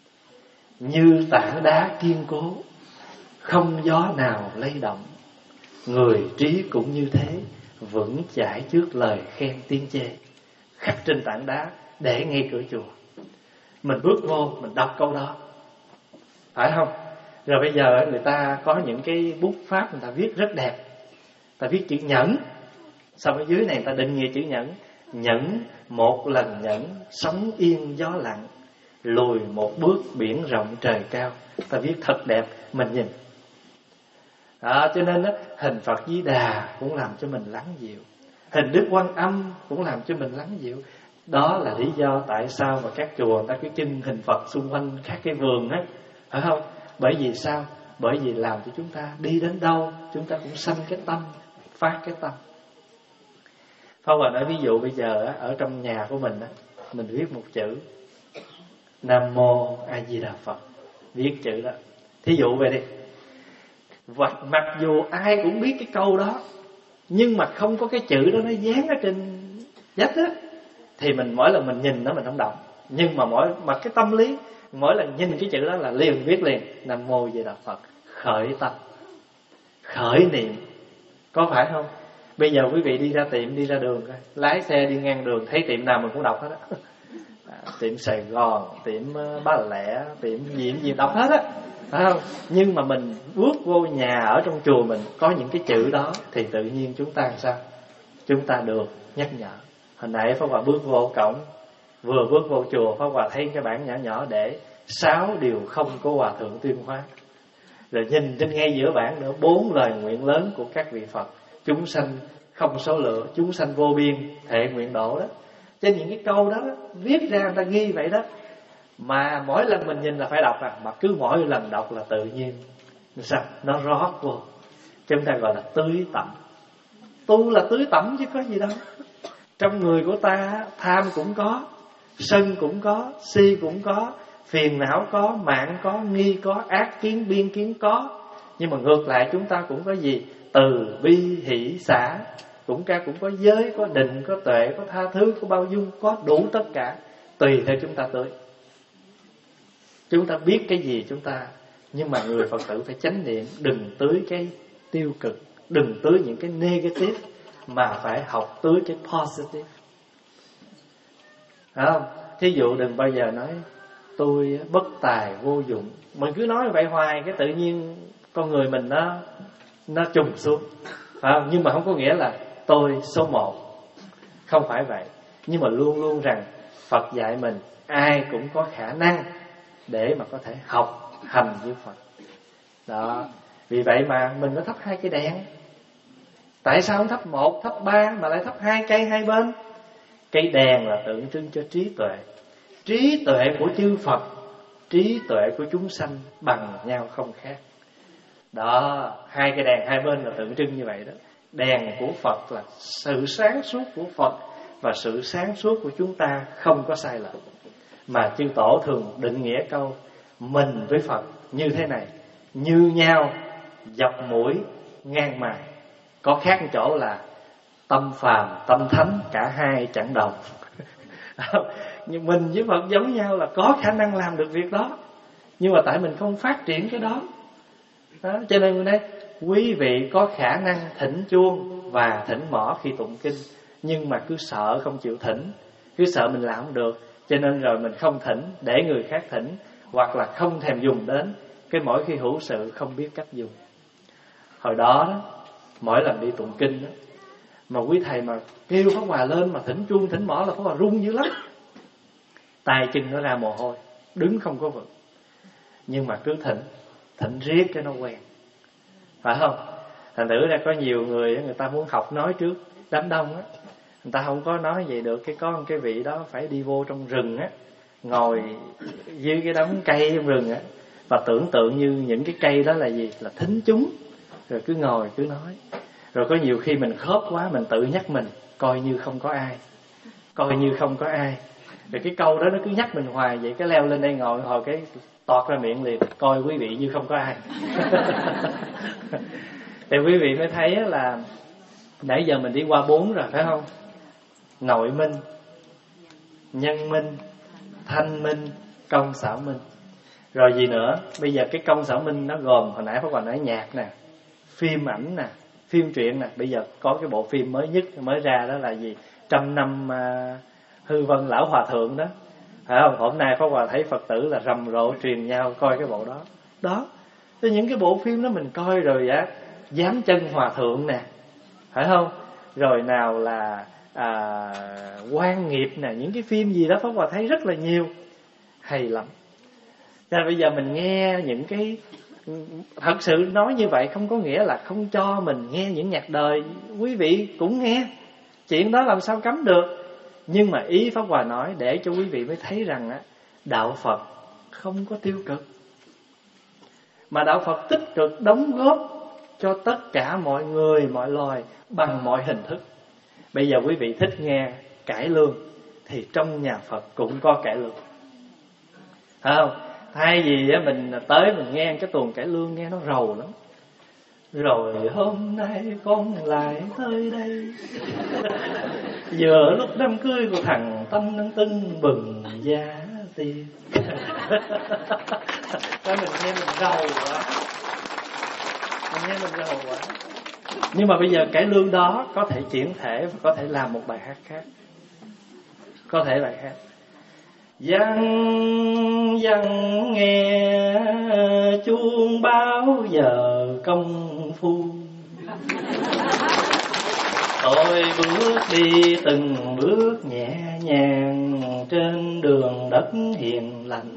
Như tảng đá kiên cố, không gió nào lay động, người trí cũng như thế, vững chãi trước lời khen tiếng chê. Khắc trên tảng đá để ngay cửa chùa. Mình bước vô, mình đọc câu đó, phải không? Rồi bây giờ người ta có những cái bút pháp, người ta viết rất đẹp. Ta viết chữ nhẫn, xong ở dưới này người ta định nghĩa chữ nhẫn. Nhẫn một lần nhẫn, sóng yên gió lặng, lùi một bước biển rộng trời cao. Ta viết thật đẹp, mình nhìn đó. Cho nên đó, hình Phật Di Đà cũng làm cho mình lắng dịu, hình Đức Quan Âm cũng làm cho mình lắng dịu. Đó là lý do tại sao mà các chùa người ta cứ trưng hình Phật xung quanh các cái vườn á, phải không? Bởi vì sao? Bởi vì làm cho chúng ta đi đến đâu chúng ta cũng sanh cái tâm, phát cái tâm. Pháp Hòa nói ví dụ bây giờ á, ở trong nhà của mình á, mình viết một chữ Nam Mô A Di Đà Phật, viết chữ đó. Thí dụ về đi, và mặc dù ai cũng biết cái câu đó, nhưng mà không có cái chữ đó nó dán ở trên vách á, thì mình mỗi lần mình nhìn nó mình không đọc. Nhưng mà mỗi mà cái tâm lý, mỗi lần nhìn cái chữ đó là liền viết liền Nam Mô A Di Đà Phật, khởi tâm, khởi niệm. Có phải không? Bây giờ quý vị đi ra tiệm, đi ra đường coi, lái xe đi ngang đường thấy tiệm nào mình cũng đọc hết á. À, tiệm Sài Gòn, tiệm Bá Lẻ, tiệm gì gì đọc hết á, phải không? Nhưng mà mình bước vô nhà ở trong chùa mình có những cái chữ đó thì tự nhiên chúng ta làm sao? Chúng ta được nhắc nhở. Hồi nãy Pháp Hòa bước vô cổng, vừa bước vô chùa, Pháp Hòa thấy cái bảng nhỏ nhỏ để sáu điều không của Hòa Thượng Tuyên Hóa. Rồi nhìn trên ngay giữa bảng nữa bốn lời nguyện lớn của các vị Phật, chúng sanh không số lượng, chúng sanh vô biên, thệ nguyện độ đó. Trên những cái câu đó, đó viết ra người ta ghi vậy đó. Mà mỗi lần mình nhìn là phải đọc à, mà cứ mỗi lần đọc là tự nhiên sao? Nó rót vô. Chúng ta gọi là tưới tẩm. Tu là tưới tẩm chứ có gì đâu. Trong người của ta tham cũng có, sân cũng có, si cũng có, phiền não có, mạng có, nghi có, ác kiến, biên kiến có. Nhưng mà ngược lại chúng ta cũng có gì? Từ bi hỷ xả, cũng ca cũng có giới, có định, có tuệ, có tha thứ, có bao dung, có đủ tất cả. Tùy theo chúng ta tưới. Chúng ta biết cái gì chúng ta, nhưng mà người Phật tử phải chánh niệm, đừng tưới cái tiêu cực, đừng tưới những cái negative, mà phải học tưới cái positive. Phải không? Thí dụ đừng bao giờ nói tôi bất tài vô dụng. Mình cứ nói vậy hoài, cái tự nhiên con người mình nó nó trùng xuống, phải không? Nhưng mà không có nghĩa là tôi số một, không phải vậy. Nhưng mà luôn luôn rằng Phật dạy mình ai cũng có khả năng để mà có thể học hành như Phật đó. Vì vậy mà mình mới thắp hai cây đèn. Tại sao không thắp một, thắp ba mà lại thắp hai cây hai bên? Cây đèn là tượng trưng cho trí tuệ. Trí tuệ của chư Phật, trí tuệ của chúng sanh bằng nhau không khác. Đó, hai cây đèn hai bên là tượng trưng như vậy đó. Đèn của Phật là sự sáng suốt của Phật, và sự sáng suốt của chúng ta không có sai lầm. Mà chư Tổ thường định nghĩa câu mình với Phật như thế này: như nhau, dọc mũi, ngang mày. Có khác chỗ là tâm phàm, tâm thánh, cả hai chẳng đồng. Nhưng mình với Phật giống nhau là có khả năng làm được việc đó, nhưng mà tại mình không phát triển cái đó, đó. Cho nên đây quý vị có khả năng thỉnh chuông và thỉnh mõ khi tụng kinh, nhưng mà cứ sợ không chịu thỉnh, cứ sợ mình làm không được, cho nên rồi mình không thỉnh, để người khác thỉnh, hoặc là không thèm dùng đến. Cái mỗi khi hữu sự không biết cách dùng. Hồi đó, đó mỗi lần đi tụng kinh đó, Mà quý thầy mà kêu Pháp Hòa lên mà thỉnh chuông thỉnh mõ là Pháp Hòa run dữ lắm, tay chân nó ra mồ hôi, đứng không có vững. Nhưng mà cứ thỉnh, thỉnh riết cái nó quen, phải không? Thành thử ra có nhiều người người ta muốn học nói trước đám đông á, người ta không có nói vậy được. Cái có một cái vị đó phải đi vô trong rừng á, ngồi dưới cái đống cây trong rừng á, và tưởng tượng như những cái cây đó là gì? Là thính chúng. Rồi cứ ngồi cứ nói. Rồi có nhiều khi mình khớp quá, mình tự nhắc mình coi như không có ai, coi như không có ai. Rồi cái câu đó nó cứ nhắc mình hoài vậy, cái leo lên đây ngồi hồi cái toạt ra miệng liền, coi quý vị như không có ai. Thì quý vị mới thấy là nãy giờ mình đi qua bốn rồi phải không? Nội minh, nhân minh, thanh minh, công xảo minh. Rồi gì nữa? Bây giờ cái công xảo minh nó gồm, hồi nãy Pháp Hòa nói nhạc nè, phim ảnh nè, phim truyện nè. Bây giờ có cái bộ phim mới nhất mới ra đó là gì? Trăm năm uh, hư vân lão hòa thượng đó, phải không? Hôm nay Pháp Hòa thấy Phật tử là rầm rộ truyền nhau coi cái bộ đó. Đó, thì những cái bộ phim đó mình coi rồi á, Giám chân hòa thượng nè, phải không? Rồi nào là à, Quan nghiệp nè, những cái phim gì đó Pháp Hòa thấy rất là nhiều, hay lắm. Nên bây giờ mình nghe những cái, thật sự nói như vậy không có nghĩa là không cho mình nghe những nhạc đời. Quý vị cũng nghe, chuyện đó làm sao cấm được. Nhưng mà ý Pháp Hòa nói để cho quý vị mới thấy rằng á, đạo Phật không có tiêu cực, mà đạo Phật tích cực đóng góp cho tất cả mọi người, mọi loài bằng mọi hình thức. Bây giờ quý vị thích nghe cải lương thì trong nhà Phật cũng có cải lương, phải không? Thay vì mình tới mình nghe cái tuồng cải lương nghe nó rầu lắm. Rồi hôm nay con lại tới đây, vừa lúc đám cưới của thằng Tâm Nâng Tưng bừng giá tiền. Cái mình nghe mình rầu quá, mình nghe mình rầu quá. Nhưng mà bây giờ cải lương đó có thể chuyển thể và có thể làm một bài hát khác, có thể bài hát Dân dân nghe chuông báo giờ công phu, tôi bước đi từng bước nhẹ nhàng trên đường đất hiền lành.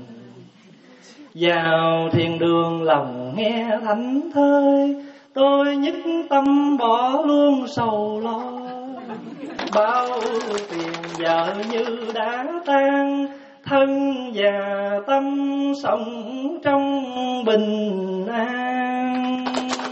Vào thiên đường lòng nghe thánh thơi, tôi nhất tâm bỏ luôn sầu lo. Bao tiền vợ như đã tan, thân và tâm sống trong bình an.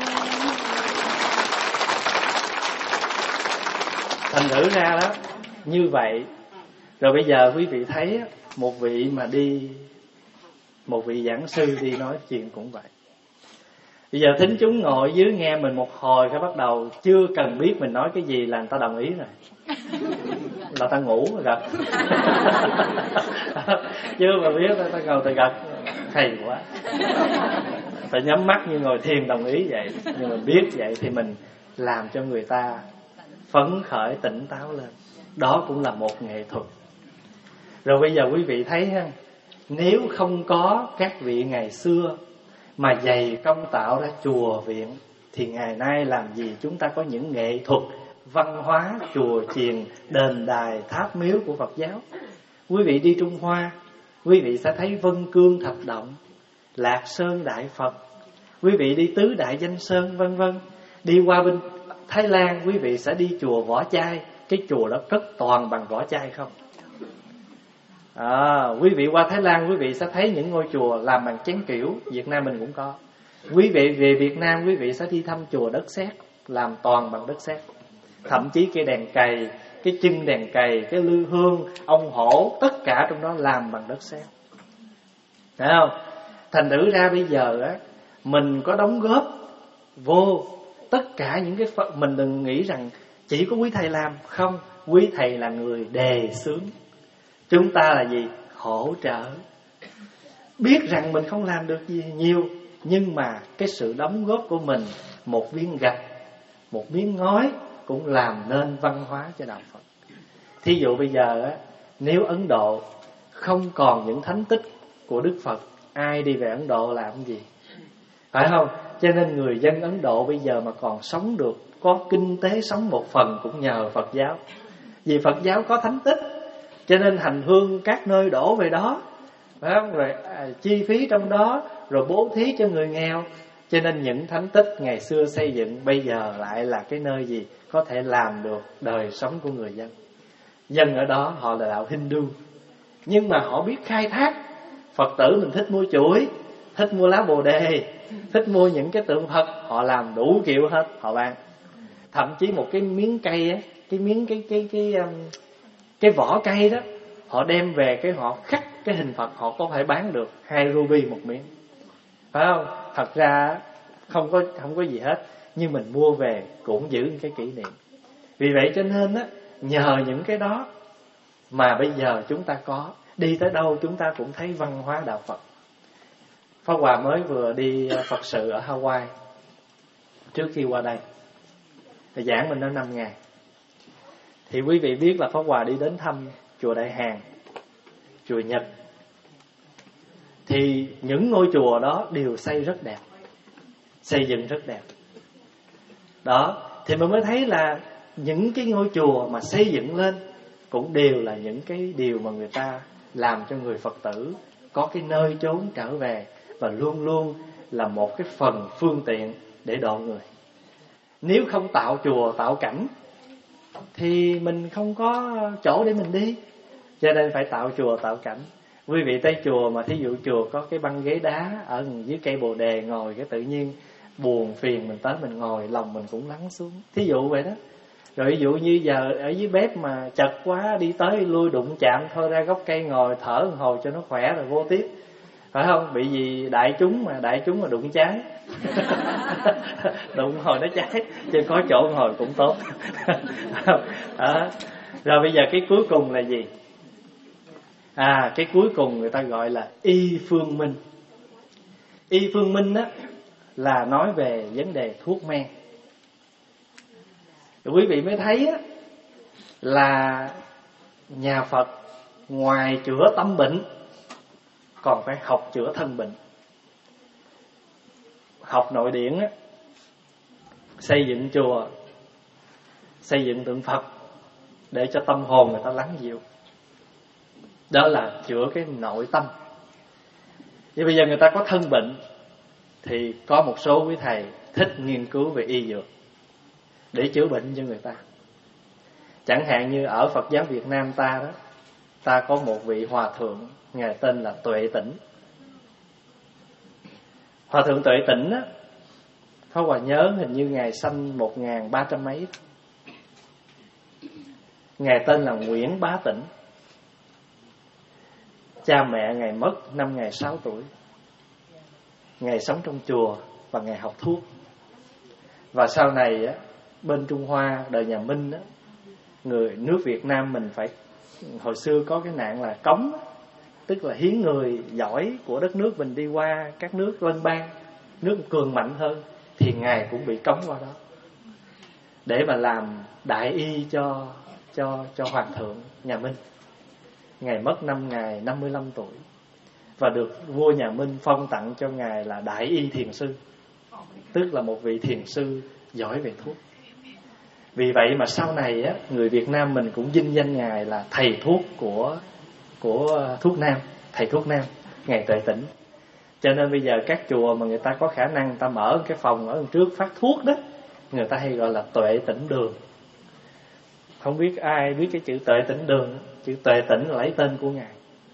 Thành thử ra đó, như vậy. Rồi bây giờ quý vị thấy một vị mà đi, một vị giảng sư đi nói chuyện cũng vậy. Bây giờ thính chúng ngồi dưới nghe mình một hồi, cái bắt đầu chưa cần biết mình nói cái gì là người ta đồng ý rồi, là ta ngủ rồi gật. Chưa mà biết ta, ta ngồi ta gật, hay quá. Ta nhắm mắt như ngồi thiền đồng ý vậy. Nhưng mà biết vậy thì mình làm cho người ta phấn khởi tỉnh táo lên. Đó cũng là một nghệ thuật. Rồi bây giờ quý vị thấy ha, nếu không có các vị ngày xưa mà dày công tạo ra chùa viện, thì ngày nay làm gì chúng ta có những nghệ thuật văn hóa chùa chiền, đền đài, tháp miếu của Phật giáo. Quý vị đi Trung Hoa, quý vị sẽ thấy Vân Cương Thạch Động, Lạc Sơn Đại Phật. Quý vị đi Tứ Đại Danh Sơn vân vân. Đi qua bên Thái Lan, quý vị sẽ đi chùa Võ Chai, cái chùa đó cất toàn bằng vỏ chai không. À, quý vị qua Thái Lan, quý vị sẽ thấy những ngôi chùa làm bằng chén kiểu. Việt Nam mình cũng có. Quý vị về Việt Nam, quý vị sẽ đi thăm chùa đất sét, làm toàn bằng đất sét. Thậm chí cái đèn cày, cái chân đèn cày, cái lư hương, ông hổ, tất cả trong đó làm bằng đất sét. Thấy không? Thành thử ra bây giờ á, mình có đóng góp vô tất cả những cái Phật. Mình đừng nghĩ rằng chỉ có quý thầy làm. Không, quý thầy là người đề xướng, chúng ta là gì? Hỗ trợ. Biết rằng mình không làm được gì nhiều, nhưng mà cái sự đóng góp của mình, một viên gạch, một miếng ngói cũng làm nên văn hóa cho đạo Phật. Thí dụ bây giờ á, nếu Ấn Độ không còn những thánh tích của Đức Phật, ai đi về Ấn Độ làm gì? phải không? Cho nên người dân Ấn Độ bây giờ mà còn sống được, có kinh tế sống một phần cũng nhờ Phật giáo. Vì Phật giáo có thánh tích, cho nên hành hương các nơi đổ về đó, phải không? Rồi à, chi phí trong đó, rồi bố thí cho người nghèo. Cho nên những thánh tích ngày xưa xây dựng bây giờ lại là cái nơi gì có thể làm được đời sống của người dân. Dân ở đó họ là đạo Hindu, nhưng mà họ biết khai thác. Phật tử mình thích mua chuỗi, thích mua lá bồ đề, thích mua những cái tượng Phật, họ làm đủ kiểu hết, họ bán. Thậm chí một cái miếng cây á, cái miếng cái cái cái cái, cái vỏ cây đó, họ đem về cái họ khắc cái hình Phật, họ có thể bán được hai ruby một miếng, phải không? Thật ra không có không có gì hết, nhưng mình mua về cũng giữ cái kỷ niệm. Vì vậy cho nên á, nhờ những cái đó mà bây giờ chúng ta có, đi tới đâu chúng ta cũng thấy văn hóa đạo Phật. Pháp Hòa mới vừa đi Phật sự ở Hawaii trước khi qua đây, thì giảng mình nó năm ngày. Thì quý vị biết là Pháp Hòa đi đến thăm chùa Đại Hàn, chùa Nhật. Thì những ngôi chùa đó đều xây rất đẹp, xây dựng rất đẹp. Đó, thì mình mới thấy là những cái ngôi chùa mà xây dựng lên cũng đều là những cái điều mà người ta làm cho người Phật tử có cái nơi chốn trở về, và luôn luôn là một cái phần phương tiện để độ người. Nếu không tạo chùa, tạo cảnh thì mình không có chỗ để mình đi, cho nên phải tạo chùa, tạo cảnh. Quý vị tới chùa mà thí dụ chùa có cái băng ghế đá ở dưới cây bồ đề ngồi, cái tự nhiên buồn phiền mình tới mình ngồi, lòng mình cũng lắng xuống, thí dụ vậy đó. Rồi ví dụ như giờ ở dưới bếp mà chật quá, đi tới lui đụng chạm, thôi ra gốc cây ngồi thở một hồi cho nó khỏe rồi vô tiếp, phải không? Bị gì đại chúng mà đại chúng mà đụng cháy đụng hồi nó cháy, chứ có chỗ ngồi cũng tốt. Đó. Rồi bây giờ cái cuối cùng là gì? À, cái cuối cùng người ta gọi là y phương minh. Y phương minh á là nói về vấn đề thuốc men. Rồi quý vị mới thấy á là nhà Phật ngoài chữa tâm bệnh còn phải học chữa thân bệnh. Học nội điển á, xây dựng chùa, xây dựng tượng Phật để cho tâm hồn người ta lắng dịu. Đó là chữa cái nội tâm. Vậy bây giờ người ta có thân bệnh thì có một số quý thầy thích nghiên cứu về y dược để chữa bệnh cho người ta. Chẳng hạn như ở Phật giáo Việt Nam ta đó, ta có một vị hòa thượng, ngài tên là Tuệ Tĩnh. Hòa thượng Tuệ Tĩnh á, Pháp Hòa nhớ hình như ngài sanh một nghìn ba trăm mấy. Ngài tên là Nguyễn Bá Tĩnh. Cha mẹ ngài mất năm ngài sáu tuổi. Ngài sống trong chùa và ngài học thuốc. Và sau này á, bên Trung Hoa đời nhà Minh á, người nước Việt Nam mình phải, hồi xưa có cái nạn là cống, tức là hiến người giỏi của đất nước mình đi qua các nước lân bang, nước cường mạnh hơn, thì ngài cũng bị cống qua đó để mà làm đại y cho cho cho hoàng thượng nhà Minh. Ngài mất năm ngài năm mươi lăm tuổi và được vua nhà Minh phong tặng cho ngài là đại y thiền sư, tức là một vị thiền sư giỏi về thuốc. Vì vậy mà sau này á, người Việt Nam mình cũng vinh danh ngài là thầy thuốc của của thuốc Nam, thầy thuốc Nam, ngài Tuệ Tĩnh. Cho nên bây giờ các chùa mà người ta có khả năng ta mở cái phòng ở trước phát thuốc đó, người ta hay gọi là Tuệ Tĩnh đường. Không biết ai biết cái chữ Tuệ Tĩnh đường, chữ Tuệ Tĩnh là lấy tên của ngài.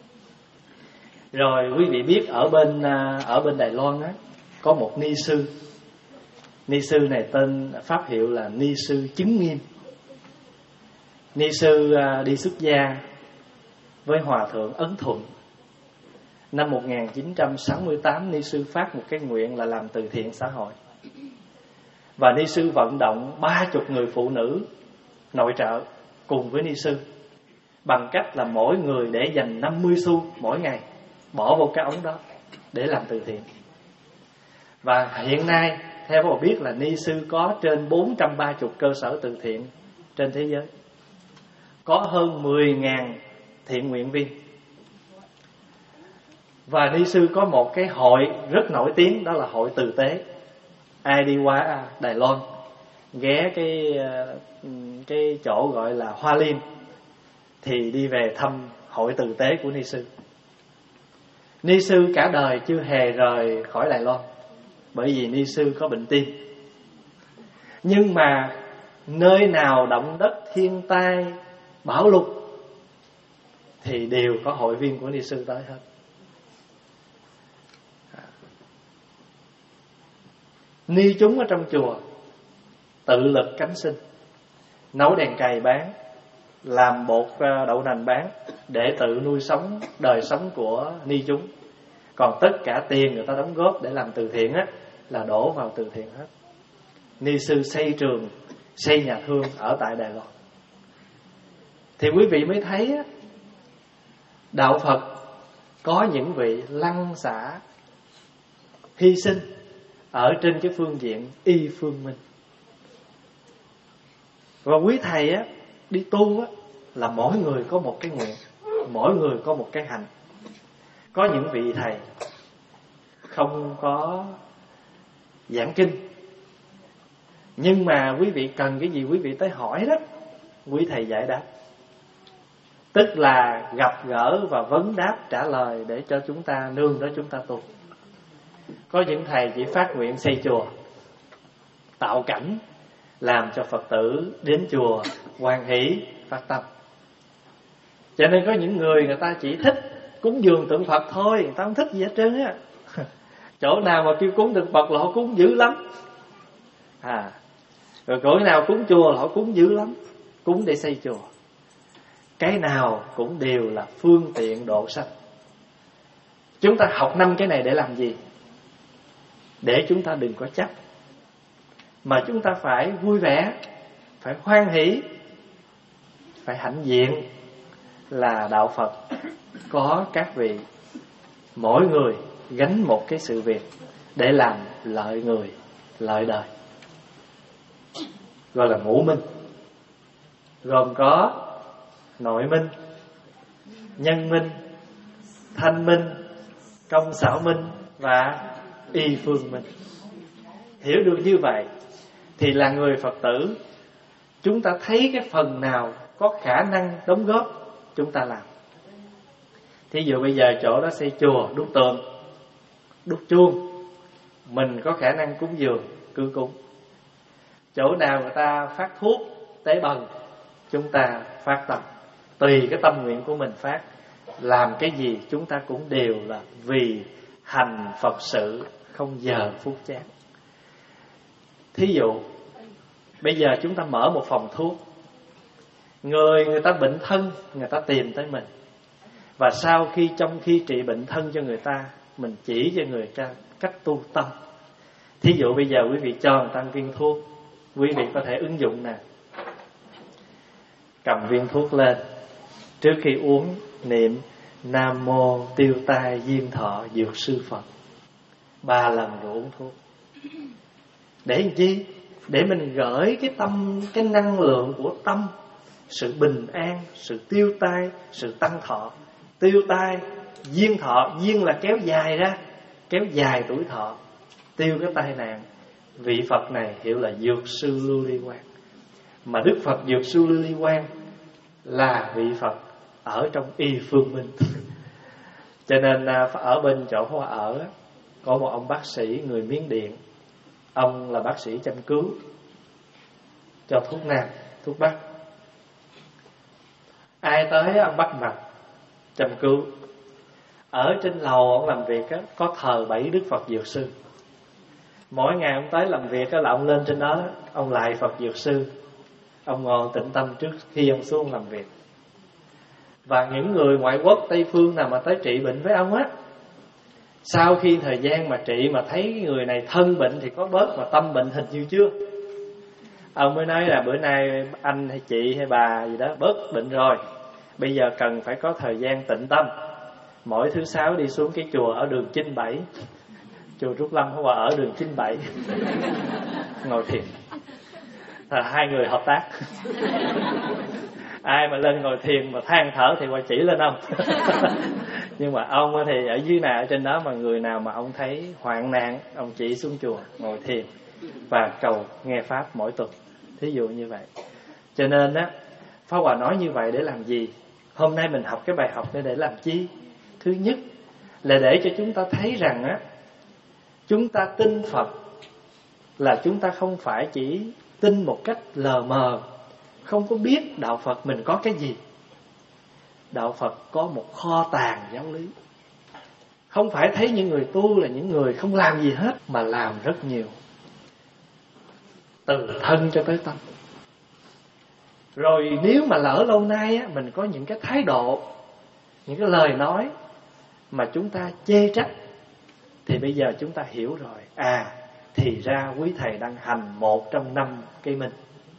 Rồi quý vị biết ở bên ở bên Đài Loan á, có một ni sư. Ni sư này tên pháp hiệu là ni sư Chứng Nghiêm. Ni sư đi xuất gia với hòa thượng Ấn Thuận. Năm một nghìn chín trăm sáu mươi tám, ni sư phát một cái nguyện là làm từ thiện xã hội. Và ni sư vận động ba chục người phụ nữ nội trợ cùng với ni sư, bằng cách là mỗi người để dành năm mươi xu mỗi ngày, bỏ vào cái ống đó để làm từ thiện. Và hiện nay theo tôi biết là ni sư có trên bốn trăm ba mươi cơ sở từ thiện trên thế giới, có hơn mười nghìn thiện nguyện viên. Và Ni sư có một cái hội rất nổi tiếng, đó là hội từ tế. Ai đi qua Đài Loan ghé cái cái chỗ gọi là Hoa Liên thì đi về thăm hội từ tế của Ni sư. Ni sư cả đời chưa hề rời khỏi Đài Loan, bởi vì Ni sư có bệnh tim. Nhưng mà nơi nào động đất, thiên tai, bão lụt thì đều có hội viên của Ni sư tới hết. Ni chúng ở trong chùa tự lực cánh sinh, nấu đèn cày bán, làm bột đậu nành bán để tự nuôi sống đời sống của ni chúng. Còn tất cả tiền người ta đóng góp để làm từ thiện á là đổ vào từ thiện hết. Ni sư xây trường, xây nhà thương ở tại Đài Loan. Thì quý vị mới thấy á, đạo Phật có những vị lăng xả hy sinh ở trên cái phương diện y phương minh. Và quý thầy á đi tu á là mỗi người có một cái nguyện, mỗi người có một cái hành. Có những vị thầy không có giảng kinh, nhưng mà quý vị cần cái gì quý vị tới hỏi đó, quý thầy giải đáp. Tức là gặp gỡ và vấn đáp trả lời để cho chúng ta nương đó chúng ta tu. Có những thầy chỉ phát nguyện xây chùa, tạo cảnh, làm cho Phật tử đến chùa hoan hỷ phát tâm. Cho nên có những người người ta chỉ thích cúng dường tượng Phật thôi, người ta không thích gì hết trơn á. Chỗ nào mà kêu cúng tượng Phật là họ cúng dữ lắm. À, rồi chỗ nào cúng chùa là họ cúng dữ lắm, cúng để xây chùa. Cái nào cũng đều là phương tiện độ sanh. Chúng ta học năm cái này để làm gì? Để chúng ta đừng có chấp, mà chúng ta phải vui vẻ, phải hoan hỷ, phải hãnh diện là đạo Phật có các vị, mỗi người gánh một cái sự việc để làm lợi người, lợi đời, gọi là ngũ minh, gồm có nội minh, nhân minh, thanh minh, công xảo minh và y phương minh. Hiểu được như vậy thì là người Phật tử, chúng ta thấy cái phần nào có khả năng đóng góp chúng ta làm. Thí dụ bây giờ chỗ đó xây chùa, đúc tường, đúc chuông, mình có khả năng cúng dường, cứ cúng. Chỗ nào người ta phát thuốc, tế bần, chúng ta phát tâm. Tùy cái tâm nguyện của mình phát. Làm cái gì chúng ta cũng đều là vì hành Phật sự, không giờ phút chán. Thí dụ bây giờ chúng ta mở một phòng thuốc, người người ta bệnh thân, người ta tìm tới mình. Và sau khi trong khi trị bệnh thân cho người ta, mình chỉ cho người ta cách tu tâm. Thí dụ bây giờ quý vị cho người ta viên thuốc, quý vị có thể ứng dụng nè. Cầm viên thuốc lên, trước khi uống niệm Nam Mô Tiêu Tai Diên Thọ Dược Sư Phật ba lần rồi uống thuốc. Để làm chi? Để mình gửi cái tâm, cái năng lượng của tâm, sự bình an, sự tiêu tai, sự tăng thọ. Tiêu tai, diên thọ, diên là kéo dài ra, kéo dài tuổi thọ, tiêu cái tai nạn. Vị Phật này hiểu là Dược Sư Lưu Ly Quang. Mà Đức Phật Dược Sư Lưu Ly Quang là vị Phật ở trong y phương minh. Cho nên ở bên chỗ Hoa ở có một ông bác sĩ người Miến Điện. Ông là bác sĩ chăm cứu, cho thuốc nam, thuốc bắc. Ai tới ông bắt mặt chăm cứu. Ở trên lầu ông làm việc á, có thờ bảy Đức Phật Dược Sư. Mỗi ngày ông tới làm việc á, là ông lên trên đó, ông lại Phật Dược Sư, ông ngồi tĩnh tâm trước khi ông xuống làm việc. Và những người ngoại quốc Tây Phương nào mà tới trị bệnh với ông á, sau khi thời gian mà trị mà thấy cái người này thân bệnh thì có bớt, mà tâm bệnh hình như chưa, ông mới nói là bữa nay anh hay chị hay bà gì đó bớt bệnh rồi, bây giờ cần phải có thời gian tịnh tâm. Mỗi thứ sáu đi xuống cái chùa ở đường chín bảy, chùa Trúc Lâm Hòa ở đường chín bảy, ngồi thiền. Là hai người hợp tác. Ai mà lên ngồi thiền mà than thở thì qua chỉ lên ông. Nhưng mà ông thì ở dưới này, ở trên đó, mà người nào mà ông thấy hoạn nạn, ông chỉ xuống chùa ngồi thiền và cầu nghe pháp mỗi tuần, thí dụ như vậy. Cho nên á, Pháp Hòa nói như vậy để làm gì? Hôm nay mình học cái bài học này để làm chi? Thứ nhất là để cho chúng ta thấy rằng á, chúng ta tin Phật là chúng ta không phải chỉ tin một cách lờ mờ, không có biết đạo Phật mình có cái gì. Đạo Phật có một kho tàng giáo lý. Không phải thấy những người tu là những người không làm gì hết, mà làm rất nhiều, từ thân cho tới tâm. Rồi nếu mà lỡ lâu nay á, mình có những cái thái độ, những cái lời nói mà chúng ta chê trách, thì bây giờ chúng ta hiểu rồi. À, thì ra quý thầy đang hành một trong năm cây minh.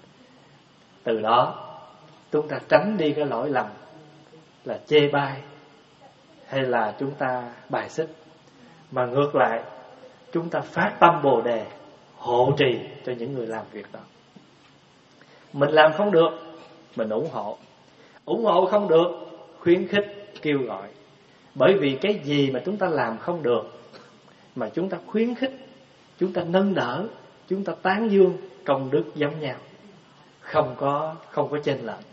Từ đó chúng ta tránh đi cái lỗi lầm là chê bai hay là chúng ta bài xích, mà ngược lại chúng ta phát tâm Bồ Đề hộ trì cho những người làm việc đó. Mình làm không được, mình ủng hộ. Ủng hộ không được, khuyến khích, kêu gọi. Bởi vì cái gì mà chúng ta làm không được mà chúng ta khuyến khích, chúng ta nâng đỡ, chúng ta tán dương, công đức giống nhau, không có không có chênh lệch,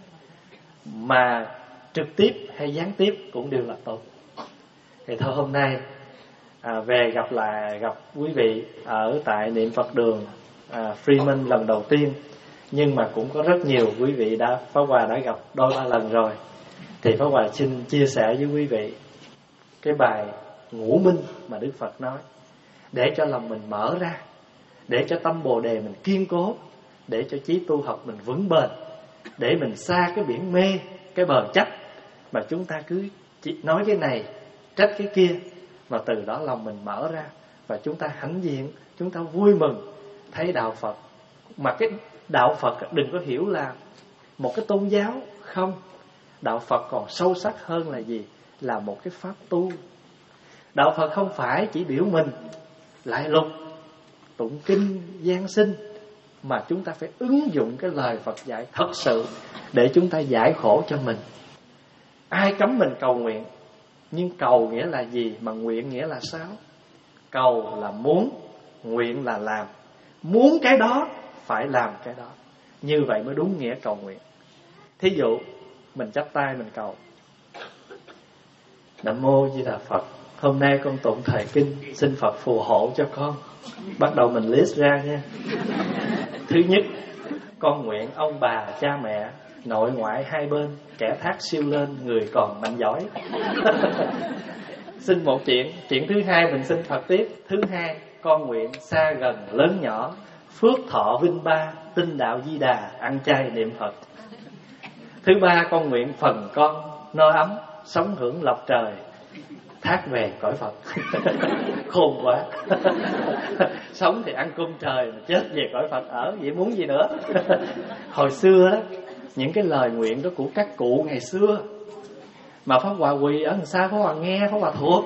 mà trực tiếp hay gián tiếp cũng đều là tốt. Thì thôi hôm nay à, về gặp lại gặp quý vị ở tại Niệm Phật Đường à, Freeman lần đầu tiên, nhưng mà cũng có rất nhiều quý vị đã Pháp Hòa đã gặp đôi ba lần rồi. Thì Pháp Hòa xin chia sẻ với quý vị cái bài ngũ minh mà Đức Phật nói, để cho lòng mình mở ra, để cho tâm Bồ Đề mình kiên cố, để cho chí tu học mình vững bền, để mình xa cái biển mê, cái bờ trách mà chúng ta cứ chỉ nói cái này trách cái kia, mà từ đó lòng mình mở ra và chúng ta hãnh diện, chúng ta vui mừng thấy đạo Phật. Mà cái đạo Phật đừng có hiểu là một cái tôn giáo, không. Đạo Phật còn sâu sắc hơn là gì? Là một cái pháp tu. Đạo Phật không phải chỉ biểu mình lại lục tụng kinh giáng sinh, mà chúng ta phải ứng dụng cái lời Phật dạy thật sự để chúng ta giải khổ cho mình. Ai cấm mình cầu nguyện? Nhưng cầu nghĩa là gì? Mà nguyện nghĩa là sao? Cầu là muốn, nguyện là làm. Muốn cái đó phải làm cái đó, như vậy mới đúng nghĩa cầu nguyện. Thí dụ mình chắp tay mình cầu: Nam mô Di Đà Phật, hôm nay con tụng thời kinh, xin Phật phù hộ cho con. Bắt đầu mình list ra nha. Thứ nhất, con nguyện ông bà, cha mẹ, nội ngoại hai bên, kẻ thác siêu lên, người còn mạnh giỏi. Xin một chuyện. Chuyện thứ hai mình xin Phật tiếp. Thứ hai, con nguyện xa gần lớn nhỏ, phước thọ vinh ba, tinh đạo Di Đà, ăn chay niệm Phật. Thứ ba, con nguyện phần con no ấm, sống hưởng lộc trời, thác về cõi Phật. Khôn quá. Sống thì ăn cơm trời, mà chết về cõi Phật ở, vậy muốn gì nữa? Hồi xưa đó, những cái lời nguyện đó của các cụ ngày xưa, mà Pháp Hòa quỳ ở đằng xa, Pháp Hòa nghe, Pháp Hòa thuộc.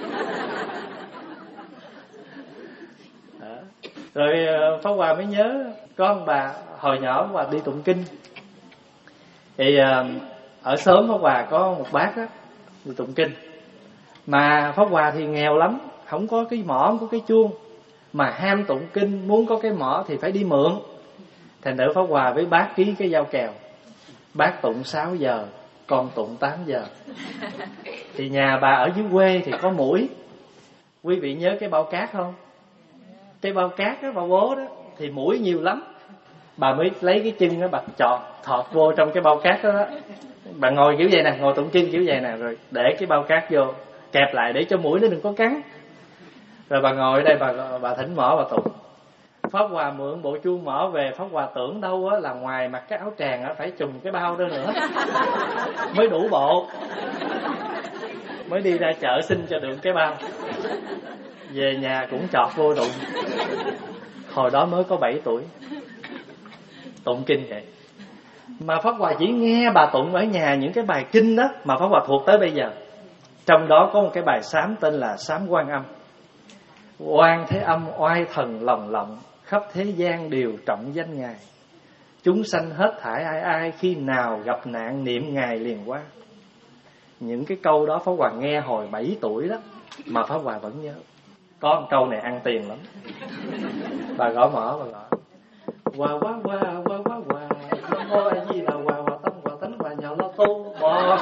Đó. Rồi Pháp Hòa mới nhớ có ông bà hồi nhỏ Pháp Hòa đi tụng kinh. Thì ở xóm Pháp Hòa có một bác đó, đi tụng kinh. Mà Pháp Hòa thì nghèo lắm, không có cái mõ, không có cái chuông, mà ham tụng kinh, muốn có cái mõ thì phải đi mượn. Thành thử Pháp Hòa với bác ký cái giao kèo: bác tụng sáu giờ, con tụng tám giờ. Thì nhà bà ở dưới quê thì có muỗi. Quý vị nhớ cái bao cát không? Cái bao cát đó, bao bố đó, thì muỗi nhiều lắm. Bà mới lấy cái chân đó, bà chọt thọt vô trong cái bao cát đó, đó. Bà ngồi kiểu vậy nè, ngồi tụng kinh kiểu vậy nè, rồi để cái bao cát vô, kẹp lại để cho muỗi nó đừng có cắn. Rồi bà ngồi ở đây, bà, bà thỉnh mõ bà tụng. Pháp Hòa mượn bộ chuông mõ về, Pháp Hòa tưởng đâu á là ngoài mặc cái áo tràng á phải trùm cái bao đó nữa mới đủ bộ, mới đi ra chợ xin cho được cái bao. Về nhà cũng chọt vô tụng. Hồi đó mới có bảy tuổi, tụng kinh vậy. Mà Pháp Hòa chỉ nghe bà tụng ở nhà những cái bài kinh đó mà Pháp Hòa thuộc tới bây giờ. Trong đó có một cái bài sám tên là Sám Quan Âm. Oan thế âm oai thần lòng lộng, khắp thế gian đều trọng danh Ngài. Chúng sanh hết thải ai ai, khi nào gặp nạn niệm Ngài liền qua. Những cái câu đó Pháp Hòa nghe hồi bảy tuổi đó, mà Pháp Hòa vẫn nhớ. Có một câu này ăn tiền lắm. Bà gõ mỏ, bà gõ Hòa quá hòa, hòa quá hòa, Nam mô A Di Đà Hòa, hòa tâm hòa tánh hòa nhà lo tu bò.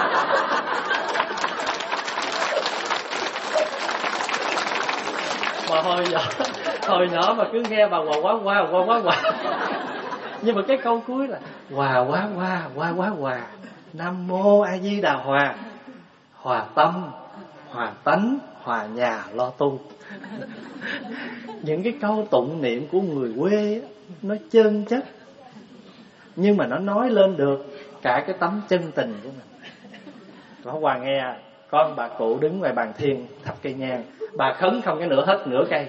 Mà hồi nhỏ, hồi nhỏ mà cứ nghe bà hòa quá hòa, hòa quá hòa. Nhưng mà cái câu cuối là hòa quá hòa, hòa quá hòa, Nam mô A Di Đà Hòa, hòa tâm, hòa tánh, hòa nhà lo tu. Những cái câu tụng niệm của người quê nó chân chất, nhưng mà nó nói lên được cả cái tấm chân tình của mình. Pháp Hòa nghe con bà cụ đứng ngoài bàn thiền thắp cây nhang, bà khấn không cái nửa hết nửa cây.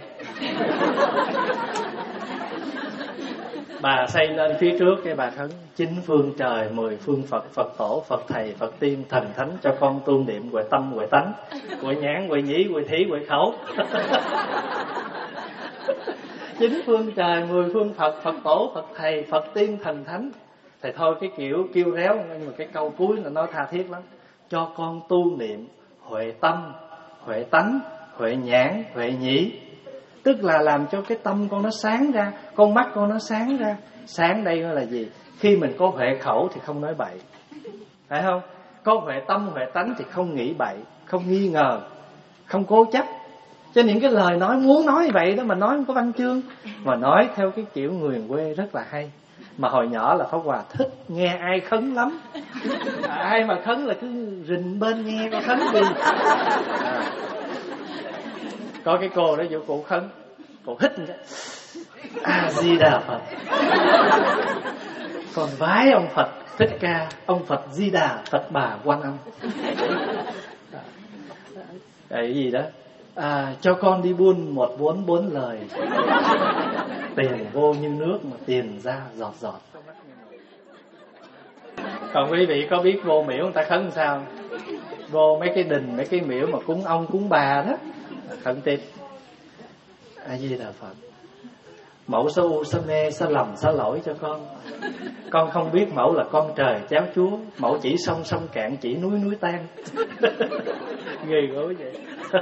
Bà xây lên phía trước cái bà khấn: chín phương trời, mười phương Phật, Phật tổ, Phật thầy, Phật tiên, thần thánh cho con tu niệm huệ tâm, huệ tánh, huệ nhãn, huệ nhĩ, huệ thí, huệ khẩu. Chín phương trời, mười phương Phật, Phật tổ, Phật thầy, Phật tiên, thần thánh. Thì thôi cái kiểu kêu réo, nhưng mà cái câu cuối là nó tha thiết lắm: cho con tu niệm huệ tâm, huệ tánh, huệ nhãn, huệ nhĩ. Tức là làm cho cái tâm con nó sáng ra, con mắt con nó sáng ra. Sáng đây là gì? Khi mình có huệ khẩu thì không nói bậy, phải không? Có huệ tâm, huệ tánh thì không nghĩ bậy, không nghi ngờ, không cố chấp. Cho những cái lời nói muốn nói vậy đó mà nói không có văn chương, mà nói theo cái kiểu người quê rất là hay. Mà hồi nhỏ là Pháp Hòa thích nghe ai khấn lắm. Ai mà khấn là cứ rình bên nghe coi khấn gì. À. Có cái cô đó vô cụ khấn, cô hít cái A Di Đà Phật, còn vái ông Phật Thích Ca, ông Phật Di Đà, Phật Bà Quan Âm. Cái gì đó à, cho con đi buôn một vốn bốn lời, tiền vô như nước mà tiền ra giọt giọt. Còn quý vị có biết vô miễu người ta khấn sao? Vô mấy cái đình, mấy cái miễu mà cúng ông cúng bà đó, khấn tiếp A Di Đà Phật, mẫu sa u sa mê sa lầm sa lỗi cho con. Con không biết mẫu là con trời cháu Chúa, mẫu chỉ sông sông cạn, chỉ núi núi tan. Ghê gớm vậy.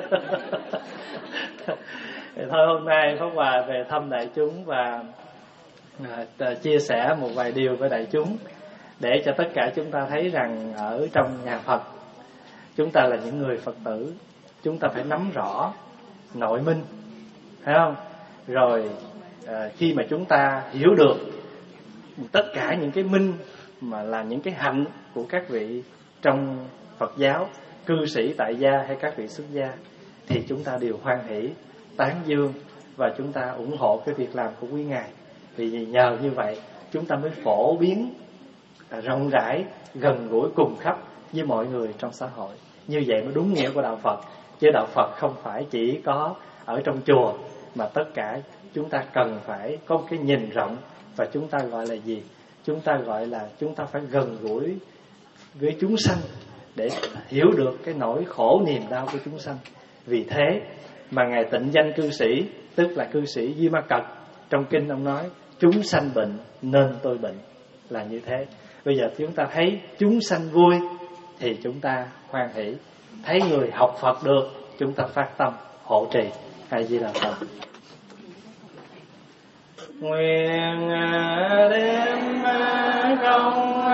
Thì thôi hôm nay Pháp Hòa về thăm đại chúng và à, chia sẻ một vài điều với đại chúng, để cho tất cả chúng ta thấy rằng ở trong nhà Phật, chúng ta là những người Phật tử, chúng ta phải nắm rõ nội minh, phải không? Rồi à, khi mà chúng ta hiểu được tất cả những cái minh mà là những cái hạnh của các vị trong Phật giáo, cư sĩ tại gia hay các vị xuất gia, thì chúng ta đều hoan hỷ, tán dương và chúng ta ủng hộ cái việc làm của quý ngài. Vì nhờ như vậy chúng ta mới phổ biến à, rộng rãi, gần gũi cùng khắp với mọi người trong xã hội. Như vậy mới đúng nghĩa của đạo Phật. Chứ đạo Phật không phải chỉ có ở trong chùa, mà tất cả chúng ta cần phải có cái nhìn rộng. Và chúng ta gọi là gì? Chúng ta gọi là chúng ta phải gần gũi với chúng sanh để hiểu được cái nỗi khổ niềm đau của chúng sanh. Vì thế mà ngài tịnh danh cư sĩ, tức là cư sĩ Di Ma Cật, trong kinh ông nói chúng sanh bệnh nên tôi bệnh, là như thế. Bây giờ chúng ta thấy chúng sanh vui thì chúng ta hoan hỷ, thấy người học Phật được chúng ta phát tâm hộ trì. A Di Đà Phật. Nguyện đem công